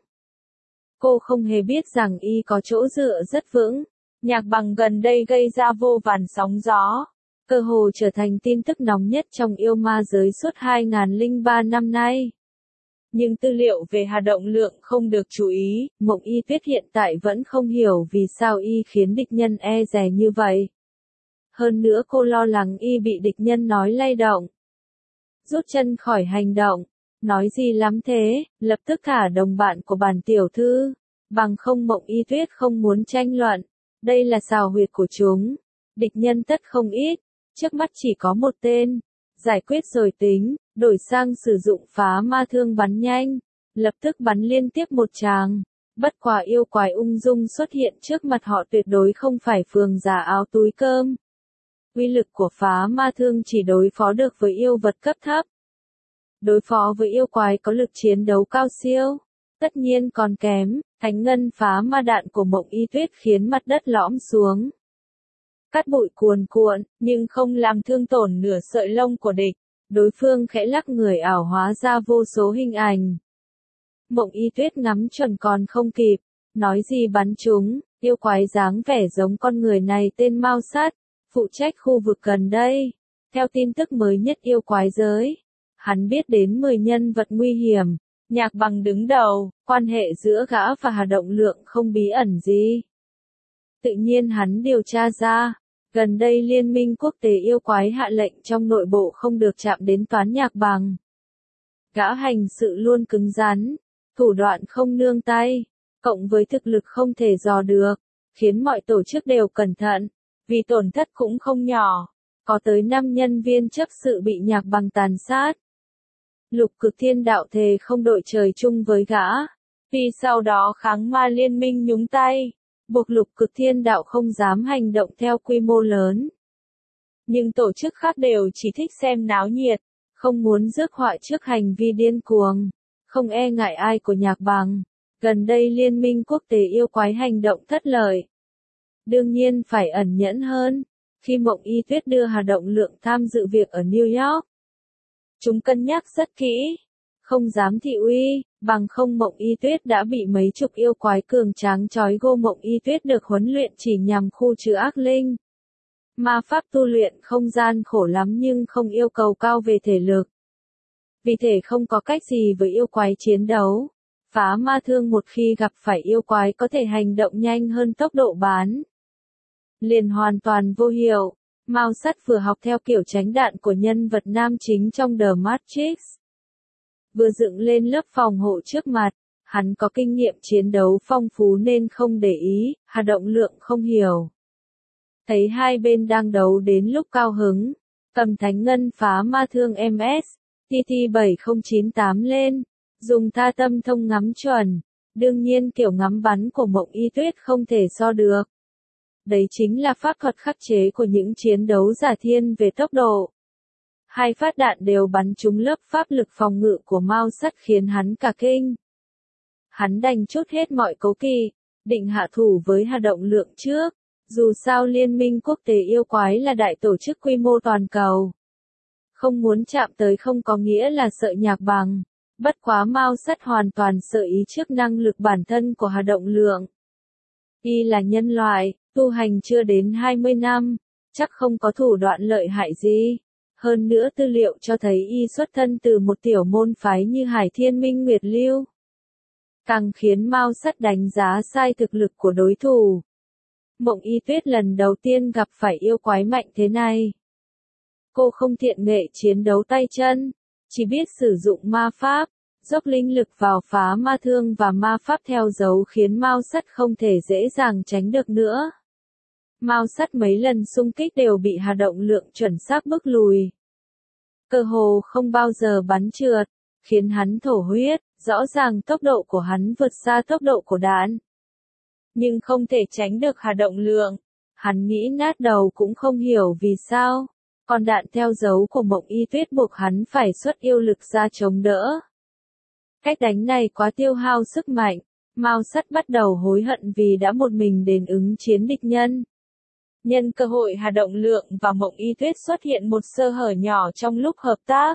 S1: Cô không hề biết rằng y có chỗ dựa rất vững. Nhạc Bằng gần đây gây ra vô vàn sóng gió, cơ hồ trở thành tin tức nóng nhất trong yêu ma giới suốt 2003 năm nay. Nhưng tư liệu về Hà Động Lượng không được chú ý, Mộng Y Tuyết hiện tại vẫn không hiểu vì sao y khiến địch nhân e dè như vậy. Hơn nữa cô lo lắng y bị địch nhân nói lay động. Rút chân khỏi hành động, nói gì lắm thế, lập tức thả đồng bạn của bản tiểu thư, bằng không Mộng Y Tuyết không muốn tranh luận, đây là xào huyệt của chúng, địch nhân tất không ít, trước mắt chỉ có một tên, giải quyết rồi tính, đổi sang sử dụng phá ma thương bắn nhanh, lập tức bắn liên tiếp một tràng. Bất quả yêu quái ung dung xuất hiện trước mặt họ tuyệt đối không phải phường giả áo túi cơm. Uy lực của phá ma thương chỉ đối phó được với yêu vật cấp thấp. Đối phó với yêu quái có lực chiến đấu cao siêu, tất nhiên còn kém, cánh ngân phá ma đạn của Mộng Y Tuyết khiến mặt đất lõm xuống. Cát bụi cuồn cuộn, nhưng không làm thương tổn nửa sợi lông của địch. Đối phương khẽ lắc người ảo hóa ra vô số hình ảnh. Mộng Y Tuyết ngắm chuẩn còn không kịp, nói gì bắn chúng, yêu quái dáng vẻ giống con người này tên Mao Sát, phụ trách khu vực gần đây. Theo tin tức mới nhất yêu quái giới, hắn biết đến 10 nhân vật nguy hiểm, Nhạc Bằng đứng đầu, quan hệ giữa gã và Hà Động Lượng không bí ẩn gì. Tự nhiên hắn điều tra ra. Gần đây Liên minh quốc tế yêu quái hạ lệnh trong nội bộ không được chạm đến Toán Nhạc Bằng. Gã hành sự luôn cứng rắn, thủ đoạn không nương tay, cộng với thực lực không thể dò được, khiến mọi tổ chức đều cẩn thận, vì tổn thất cũng không nhỏ, có tới 5 nhân viên chấp sự bị Nhạc Bằng tàn sát. Lục Cực Thiên Đạo thề không đội trời chung với gã, vì sau đó kháng ma liên minh nhúng tay. Buộc Lục Cực Thiên Đạo không dám hành động theo quy mô lớn. Nhưng tổ chức khác đều chỉ thích xem náo nhiệt, không muốn rước họa trước hành vi điên cuồng, không e ngại ai của Nhạc Bằng. Gần đây Liên minh quốc tế yêu quái hành động thất lợi. Đương nhiên phải ẩn nhẫn hơn, khi Mộng Y Tuyết đưa Hà Động Lượng tham dự việc ở New York. Chúng cân nhắc rất kỹ, không dám thị uy, bằng không Mộng Y Tuyết đã bị mấy chục yêu quái cường tráng trói gô. Mộng Y Tuyết được huấn luyện chỉ nhằm khu trừ ác linh. Ma pháp tu luyện không gian khổ lắm nhưng không yêu cầu cao về thể lực. Vì thể không có cách gì với yêu quái chiến đấu. Phá ma thương một khi gặp phải yêu quái có thể hành động nhanh hơn tốc độ bán. Liền hoàn toàn vô hiệu. Mao Sắt vừa học theo kiểu tránh đạn của nhân vật nam chính trong The Matrix. Vừa dựng lên lớp phòng hộ trước mặt, hắn có kinh nghiệm chiến đấu phong phú nên không để ý, Hà Động Lượng không hiểu. Thấy hai bên đang đấu đến lúc cao hứng, Cầm thánh ngân phá ma thương MS, TT7098 lên, dùng tha tâm thông ngắm chuẩn. Đương nhiên kiểu ngắm bắn của Mộng Y Tuyết không thể so được. Đấy chính là pháp thuật khắc chế của những chiến đấu giả thiên về tốc độ. Hai phát đạn đều bắn trúng lớp pháp lực phòng ngự của Mao Sắt khiến hắn cả kinh. Hắn đành trút hết mọi cố kỵ, định hạ thủ với Hà Động Lượng trước. Dù sao Liên minh quốc tế yêu quái là đại tổ chức quy mô toàn cầu. Không muốn chạm tới không có nghĩa là sợ nhạc bằng. Bất quá Mao Sắt hoàn toàn sợ ý trước năng lực bản thân của Hà Động Lượng. Y là nhân loại, tu hành chưa đến 20 năm, chắc không có thủ đoạn lợi hại gì. Hơn nữa tư liệu cho thấy y xuất thân từ một tiểu môn phái như Hải Thiên Minh Nguyệt Lưu. Càng khiến Mao Sắt đánh giá sai thực lực của đối thủ. Mộng Y Tuyết lần đầu tiên gặp phải yêu quái mạnh thế này. Cô không thiện nghệ chiến đấu tay chân, chỉ biết sử dụng ma pháp, dốc linh lực vào phá ma thương và ma pháp theo dấu khiến Mao Sắt không thể dễ dàng tránh được nữa. Mao Sắt mấy lần xung kích đều bị Hà Động Lượng chuẩn xác bức lùi. Cơ hồ không bao giờ bắn trượt, khiến hắn thổ huyết, rõ ràng tốc độ của hắn vượt xa tốc độ của đạn. Nhưng không thể tránh được Hà Động Lượng. Hắn nghĩ nát đầu cũng không hiểu vì sao. Còn đạn theo dấu của Mộng Y Tuyết buộc hắn phải xuất yêu lực ra chống đỡ. Cách đánh này quá tiêu hao sức mạnh. Mao Sắt bắt đầu hối hận vì đã một mình đến ứng chiến địch nhân. Nhân cơ hội Hà Động Lượng và Mộng Y Tuyết xuất hiện một sơ hở nhỏ trong lúc hợp tác.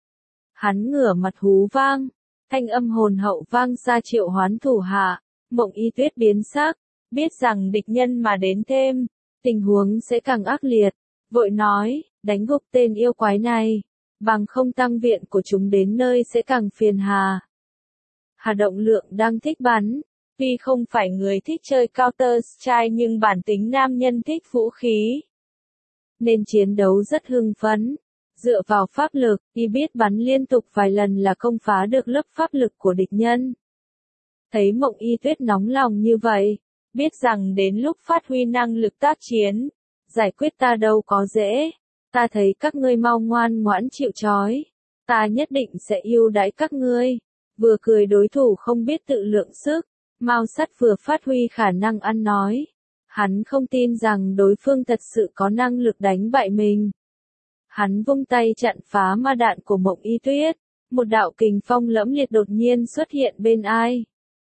S1: Hắn ngửa mặt hú vang. Thanh âm hồn hậu vang ra triệu hoán thủ hạ. Mộng Y Tuyết biến sắc, biết rằng địch nhân mà đến thêm, tình huống sẽ càng ác liệt, vội nói, đánh gục tên yêu quái này, bằng không tăng viện của chúng đến nơi sẽ càng phiền hà. Hà Động Lượng đang thích bắn, tuy không phải người thích chơi Counter-Strike nhưng bản tính nam nhân thích vũ khí, nên chiến đấu rất hưng phấn. Dựa vào pháp lực, y biết bắn liên tục vài lần là không phá được lớp pháp lực của địch nhân. Thấy Mộng Y Tuyết nóng lòng như vậy, biết rằng đến lúc phát huy năng lực tác chiến, giải quyết ta đâu có dễ, ta thấy các ngươi mau ngoan ngoãn chịu trói, ta nhất định sẽ ưu đãi các ngươi. Vừa cười đối thủ không biết tự lượng sức, Mao Sắt vừa phát huy khả năng ăn nói. Hắn không tin rằng đối phương thật sự có năng lực đánh bại mình. Hắn vung tay chặn phá ma đạn của Mộng Y Tuyết, một đạo kình phong lẫm liệt đột nhiên xuất hiện bên ai.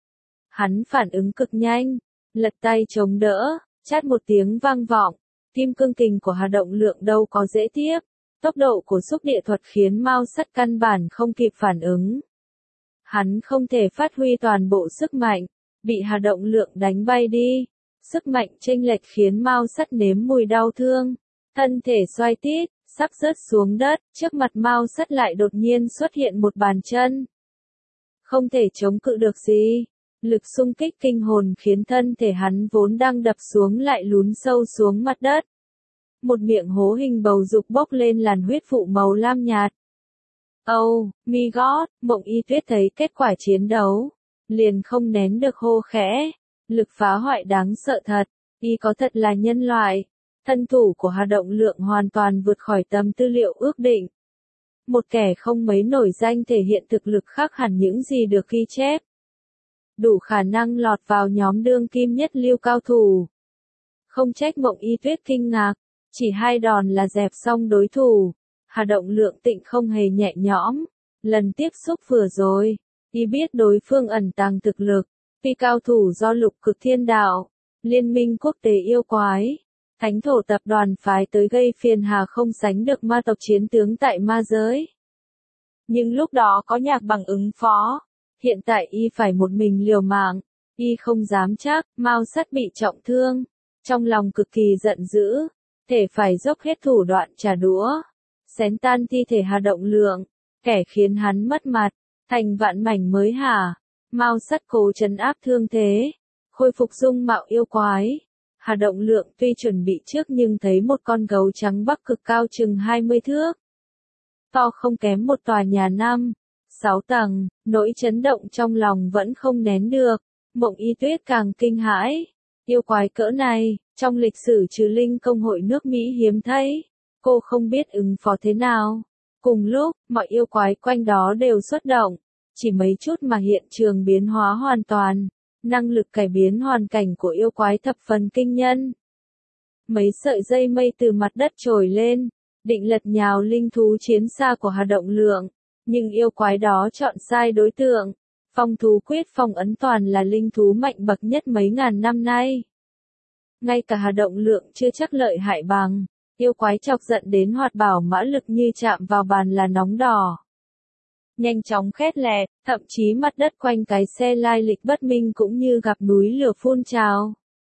S1: Hắn phản ứng cực nhanh, lật tay chống đỡ, chát một tiếng vang vọng, kim cương kình của Hà Động Lượng đâu có dễ tiếp, tốc độ của xúc địa thuật khiến Mao Sắt căn bản không kịp phản ứng. Hắn không thể phát huy toàn bộ sức mạnh, bị Hà Động Lượng đánh bay đi, sức mạnh chênh lệch khiến Mao Sắt nếm mùi đau thương, thân thể xoay tít, sắp rớt xuống đất, trước mặt Mao Sắt lại đột nhiên xuất hiện một bàn chân. Không thể chống cự được gì. Lực xung kích kinh hồn khiến thân thể hắn vốn đang đập xuống lại lún sâu xuống mặt đất. Một miệng hố hình bầu dục bốc lên làn huyết vụ màu lam nhạt. Oh, my God, Mộng Y Tuyết thấy kết quả chiến đấu, liền không nén được hô khẽ. Lực phá hoại đáng sợ thật, y có thật là nhân loại. Thân thủ của Hà Động Lượng hoàn toàn vượt khỏi tầm tư liệu ước định. Một kẻ không mấy nổi danh thể hiện thực lực khác hẳn những gì được ghi chép. Đủ khả năng lọt vào nhóm đương kim nhất lưu cao thủ. Không trách Mộng Y Tuyết kinh ngạc, chỉ 2 đòn là dẹp xong đối thủ. Hà Động Lượng tịnh không hề nhẹ nhõm. Lần tiếp xúc vừa rồi, y biết đối phương ẩn tàng thực lực, phi cao thủ do Lục Cực Thiên Đạo, Liên minh quốc tế yêu quái, Thánh Thổ tập đoàn phái tới gây phiền hà không sánh được ma tộc chiến tướng tại ma giới. Nhưng lúc đó có Nhạc Bằng ứng phó. Hiện tại y phải một mình liều mạng, y không dám chắc, Mao Sắt bị trọng thương, trong lòng cực kỳ giận dữ, thể phải dốc hết thủ đoạn trả đũa, xén tan thi thể Hà Động Lượng, kẻ khiến hắn mất mặt, thành vạn mảnh mới hả. Mao Sắt cố trấn áp thương thế, khôi phục dung mạo yêu quái. Hà Động Lượng tuy chuẩn bị trước nhưng thấy một con gấu trắng bắc cực cao chừng 20 thước, to không kém một tòa nhà 5-6 tầng, nỗi chấn động trong lòng vẫn không nén được. Mộng Y Tuyết càng kinh hãi. Yêu quái cỡ này, trong lịch sử trừ linh công hội nước Mỹ hiếm thấy. Cô không biết ứng phó thế nào. Cùng lúc, mọi yêu quái quanh đó đều xuất động. Chỉ mấy chút mà hiện trường biến hóa hoàn toàn. Năng lực cải biến hoàn cảnh của yêu quái thập phần kinh nhân. Mấy sợi dây mây từ mặt đất trồi lên, định lật nhào linh thú chiến xa của Hà Động Lượng. Nhưng yêu quái đó chọn sai đối tượng. Phong thú quyết phong ấn toàn là linh thú mạnh bậc nhất mấy ngàn năm nay. Ngay cả Hà Động Lượng chưa chắc lợi hại bằng. Yêu quái chọc giận đến hoạt bảo mã lực như chạm vào bàn là nóng đỏ. Nhanh chóng khét lẹt, thậm chí mặt đất quanh cái xe lai lịch bất minh cũng như gặp núi lửa phun trào.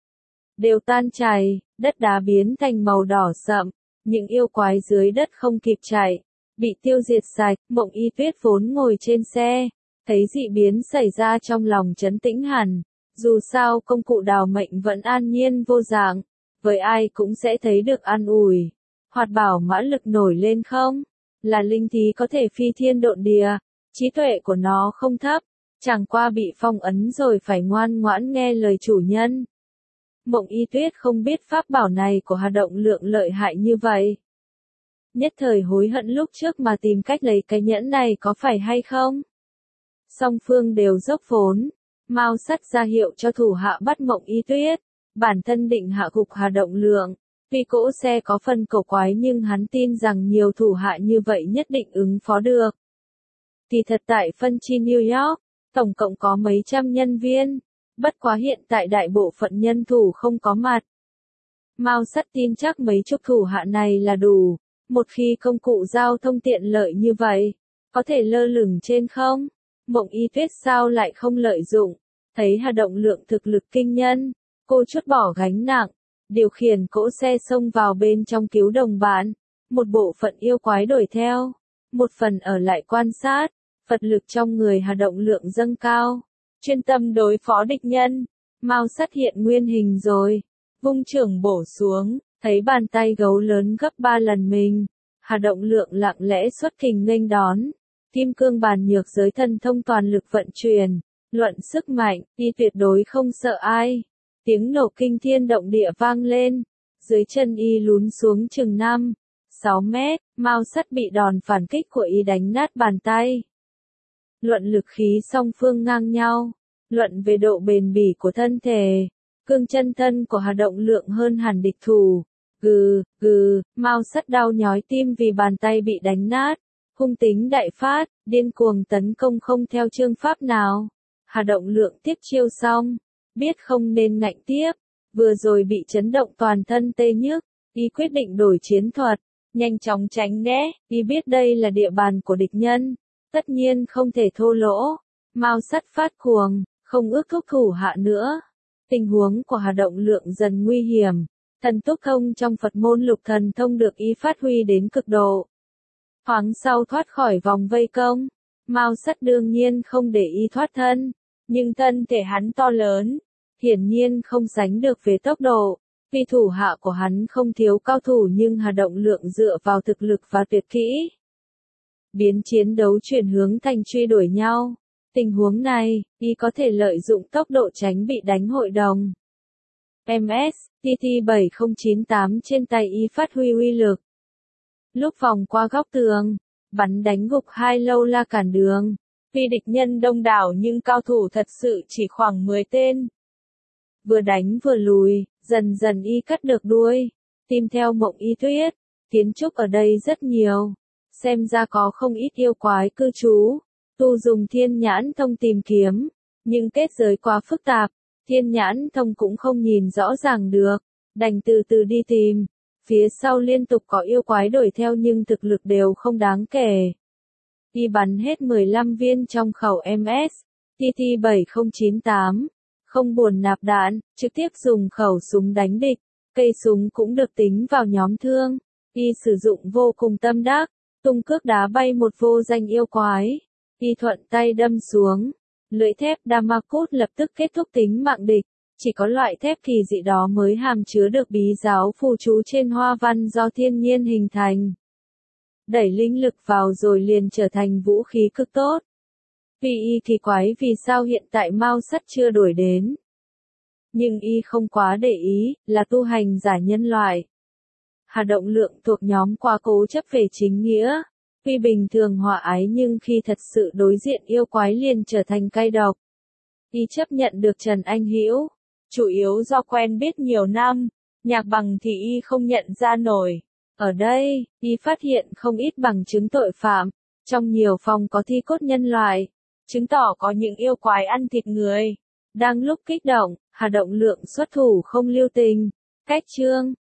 S1: Đều tan chảy, đất đá biến thành màu đỏ sậm, những yêu quái dưới đất không kịp chạy, bị tiêu diệt sạch. Mộng Y Tuyết vốn ngồi trên xe, thấy dị biến xảy ra trong lòng trấn tĩnh hẳn. Dù sao công cụ đào mệnh vẫn an nhiên vô dạng, với ai cũng sẽ thấy được an ủi. Hoạt bảo mã lực nổi lên không? Là linh thí có thể phi thiên độn địa, trí tuệ của nó không thấp, chẳng qua bị phong ấn rồi phải ngoan ngoãn nghe lời chủ nhân. Mộng Y Tuyết không biết pháp bảo này của Hà Động Lượng lợi hại như vậy. Nhất thời hối hận lúc trước mà tìm cách lấy cái nhẫn này có phải hay không? Song phương đều dốc vốn. Mao Sắt ra hiệu cho thủ hạ bắt Mộng Y Tuyết, bản thân định hạ gục Hà Động Lượng. Tuy cỗ xe có phần cổ quái nhưng hắn tin rằng nhiều thủ hạ như vậy nhất định ứng phó được. Thì thật tại phân chi New York, tổng cộng có mấy trăm nhân viên, bất quá hiện tại đại bộ phận nhân thủ không có mặt. Mao Sắt tin chắc mấy chục thủ hạ này là đủ, một khi công cụ giao thông tiện lợi như vậy, có thể lơ lửng trên không. Mộng Y Tuyết sao lại không lợi dụng, thấy Hà Động Lượng thực lực kinh nhân, cô trút bỏ gánh nặng, điều khiển cỗ xe xông vào bên trong cứu đồng bạn. Một bộ phận yêu quái đuổi theo, một phần ở lại quan sát. Phật lực trong người Hà Động Lượng dâng cao, chuyên tâm đối phó địch nhân. Mao Sắt hiện nguyên hình rồi, vung chưởng bổ xuống, thấy bàn tay gấu lớn gấp 3 lần mình. Hà Động Lượng lặng lẽ xuất kình nghênh đón. Kim cương bàn nhược giới thần thông toàn lực vận chuyển, luận sức mạnh, y tuyệt đối không sợ ai. Tiếng nổ kinh thiên động địa vang lên, dưới chân y lún xuống chừng 5-6 mét, Mao Sắt bị đòn phản kích của y đánh nát bàn tay. Luận lực khí song phương ngang nhau, luận về độ bền bỉ của thân thể, cương chân thân của Hà Động Lượng hơn hẳn địch thủ. Mao Sắt đau nhói tim vì bàn tay bị đánh nát. Hung tính đại phát, điên cuồng tấn công không theo chương pháp nào. Hà Động Lượng tiếp chiêu xong, biết không nên ngạnh tiếp, vừa rồi bị chấn động toàn thân tê nhức, y quyết định đổi chiến thuật, nhanh chóng tránh né. Y biết đây là địa bàn của địch nhân, tất nhiên không thể thô lỗ. Mao Sắt phát cuồng, không ước thúc thủ hạ nữa. Tình huống của Hà Động Lượng dần nguy hiểm, thần túc thông trong Phật môn lục thần thông được y phát huy đến cực độ. Thoáng sau thoát khỏi vòng vây công, Mao Sắt đương nhiên không để y thoát thân, nhưng thân thể hắn to lớn, hiển nhiên không sánh được về tốc độ. Tuy thủ hạ của hắn không thiếu cao thủ nhưng Hà Động Lượng dựa vào thực lực và tuyệt kỹ, biến chiến đấu chuyển hướng thành truy đuổi nhau. Tình huống này, y có thể lợi dụng tốc độ tránh bị đánh hội đồng. MS-TT7098 trên tay y phát huy uy lực. Lúc vòng qua góc tường, bắn đánh gục hai lâu la cản đường. Tuy địch nhân đông đảo nhưng cao thủ thật sự chỉ khoảng 10 tên. Vừa đánh vừa lùi, dần dần y cắt được đuôi. Tìm theo Mộng Y Tuyết, kiến trúc ở đây rất nhiều. Xem ra có không ít yêu quái cư trú. Tu dùng thiên nhãn thông tìm kiếm, nhưng kết giới quá phức tạp, thiên nhãn thông cũng không nhìn rõ ràng được, đành từ từ đi tìm. Phía sau liên tục có yêu quái đuổi theo nhưng thực lực đều không đáng kể. Y bắn hết 15 viên trong khẩu MS-TT7098, không buồn nạp đạn, trực tiếp dùng khẩu súng đánh địch, cây súng cũng được tính vào nhóm thương. Y sử dụng vô cùng tâm đắc, tung cước đá bay một vô danh yêu quái. Y thuận tay đâm xuống, lưỡi thép Damascus lập tức kết thúc tính mạng địch. Chỉ có loại thép kỳ dị đó mới hàm chứa được bí giáo phù chú trên hoa văn do thiên nhiên hình thành. Đẩy linh lực vào rồi liền trở thành vũ khí cực tốt. Vì y kỳ quái vì sao hiện tại Mao Sắt chưa đuổi đến. Nhưng y không quá để ý, là tu hành giả nhân loại. Hà Động Lượng thuộc nhóm quá cố chấp về chính nghĩa. Tuy bình thường hòa ái nhưng khi thật sự đối diện yêu quái liền trở thành cay độc. Y chấp nhận được Trần Anh Hữu, chủ yếu do quen biết nhiều năm, Nhạc Bằng thì Y không nhận ra nổi. Ở đây, Y phát hiện không ít bằng chứng tội phạm, trong nhiều phòng có thi cốt nhân loại, chứng tỏ có những yêu quái ăn thịt người. Đang lúc kích động, Hà Động Lượng xuất thủ không lưu tình. Cách chương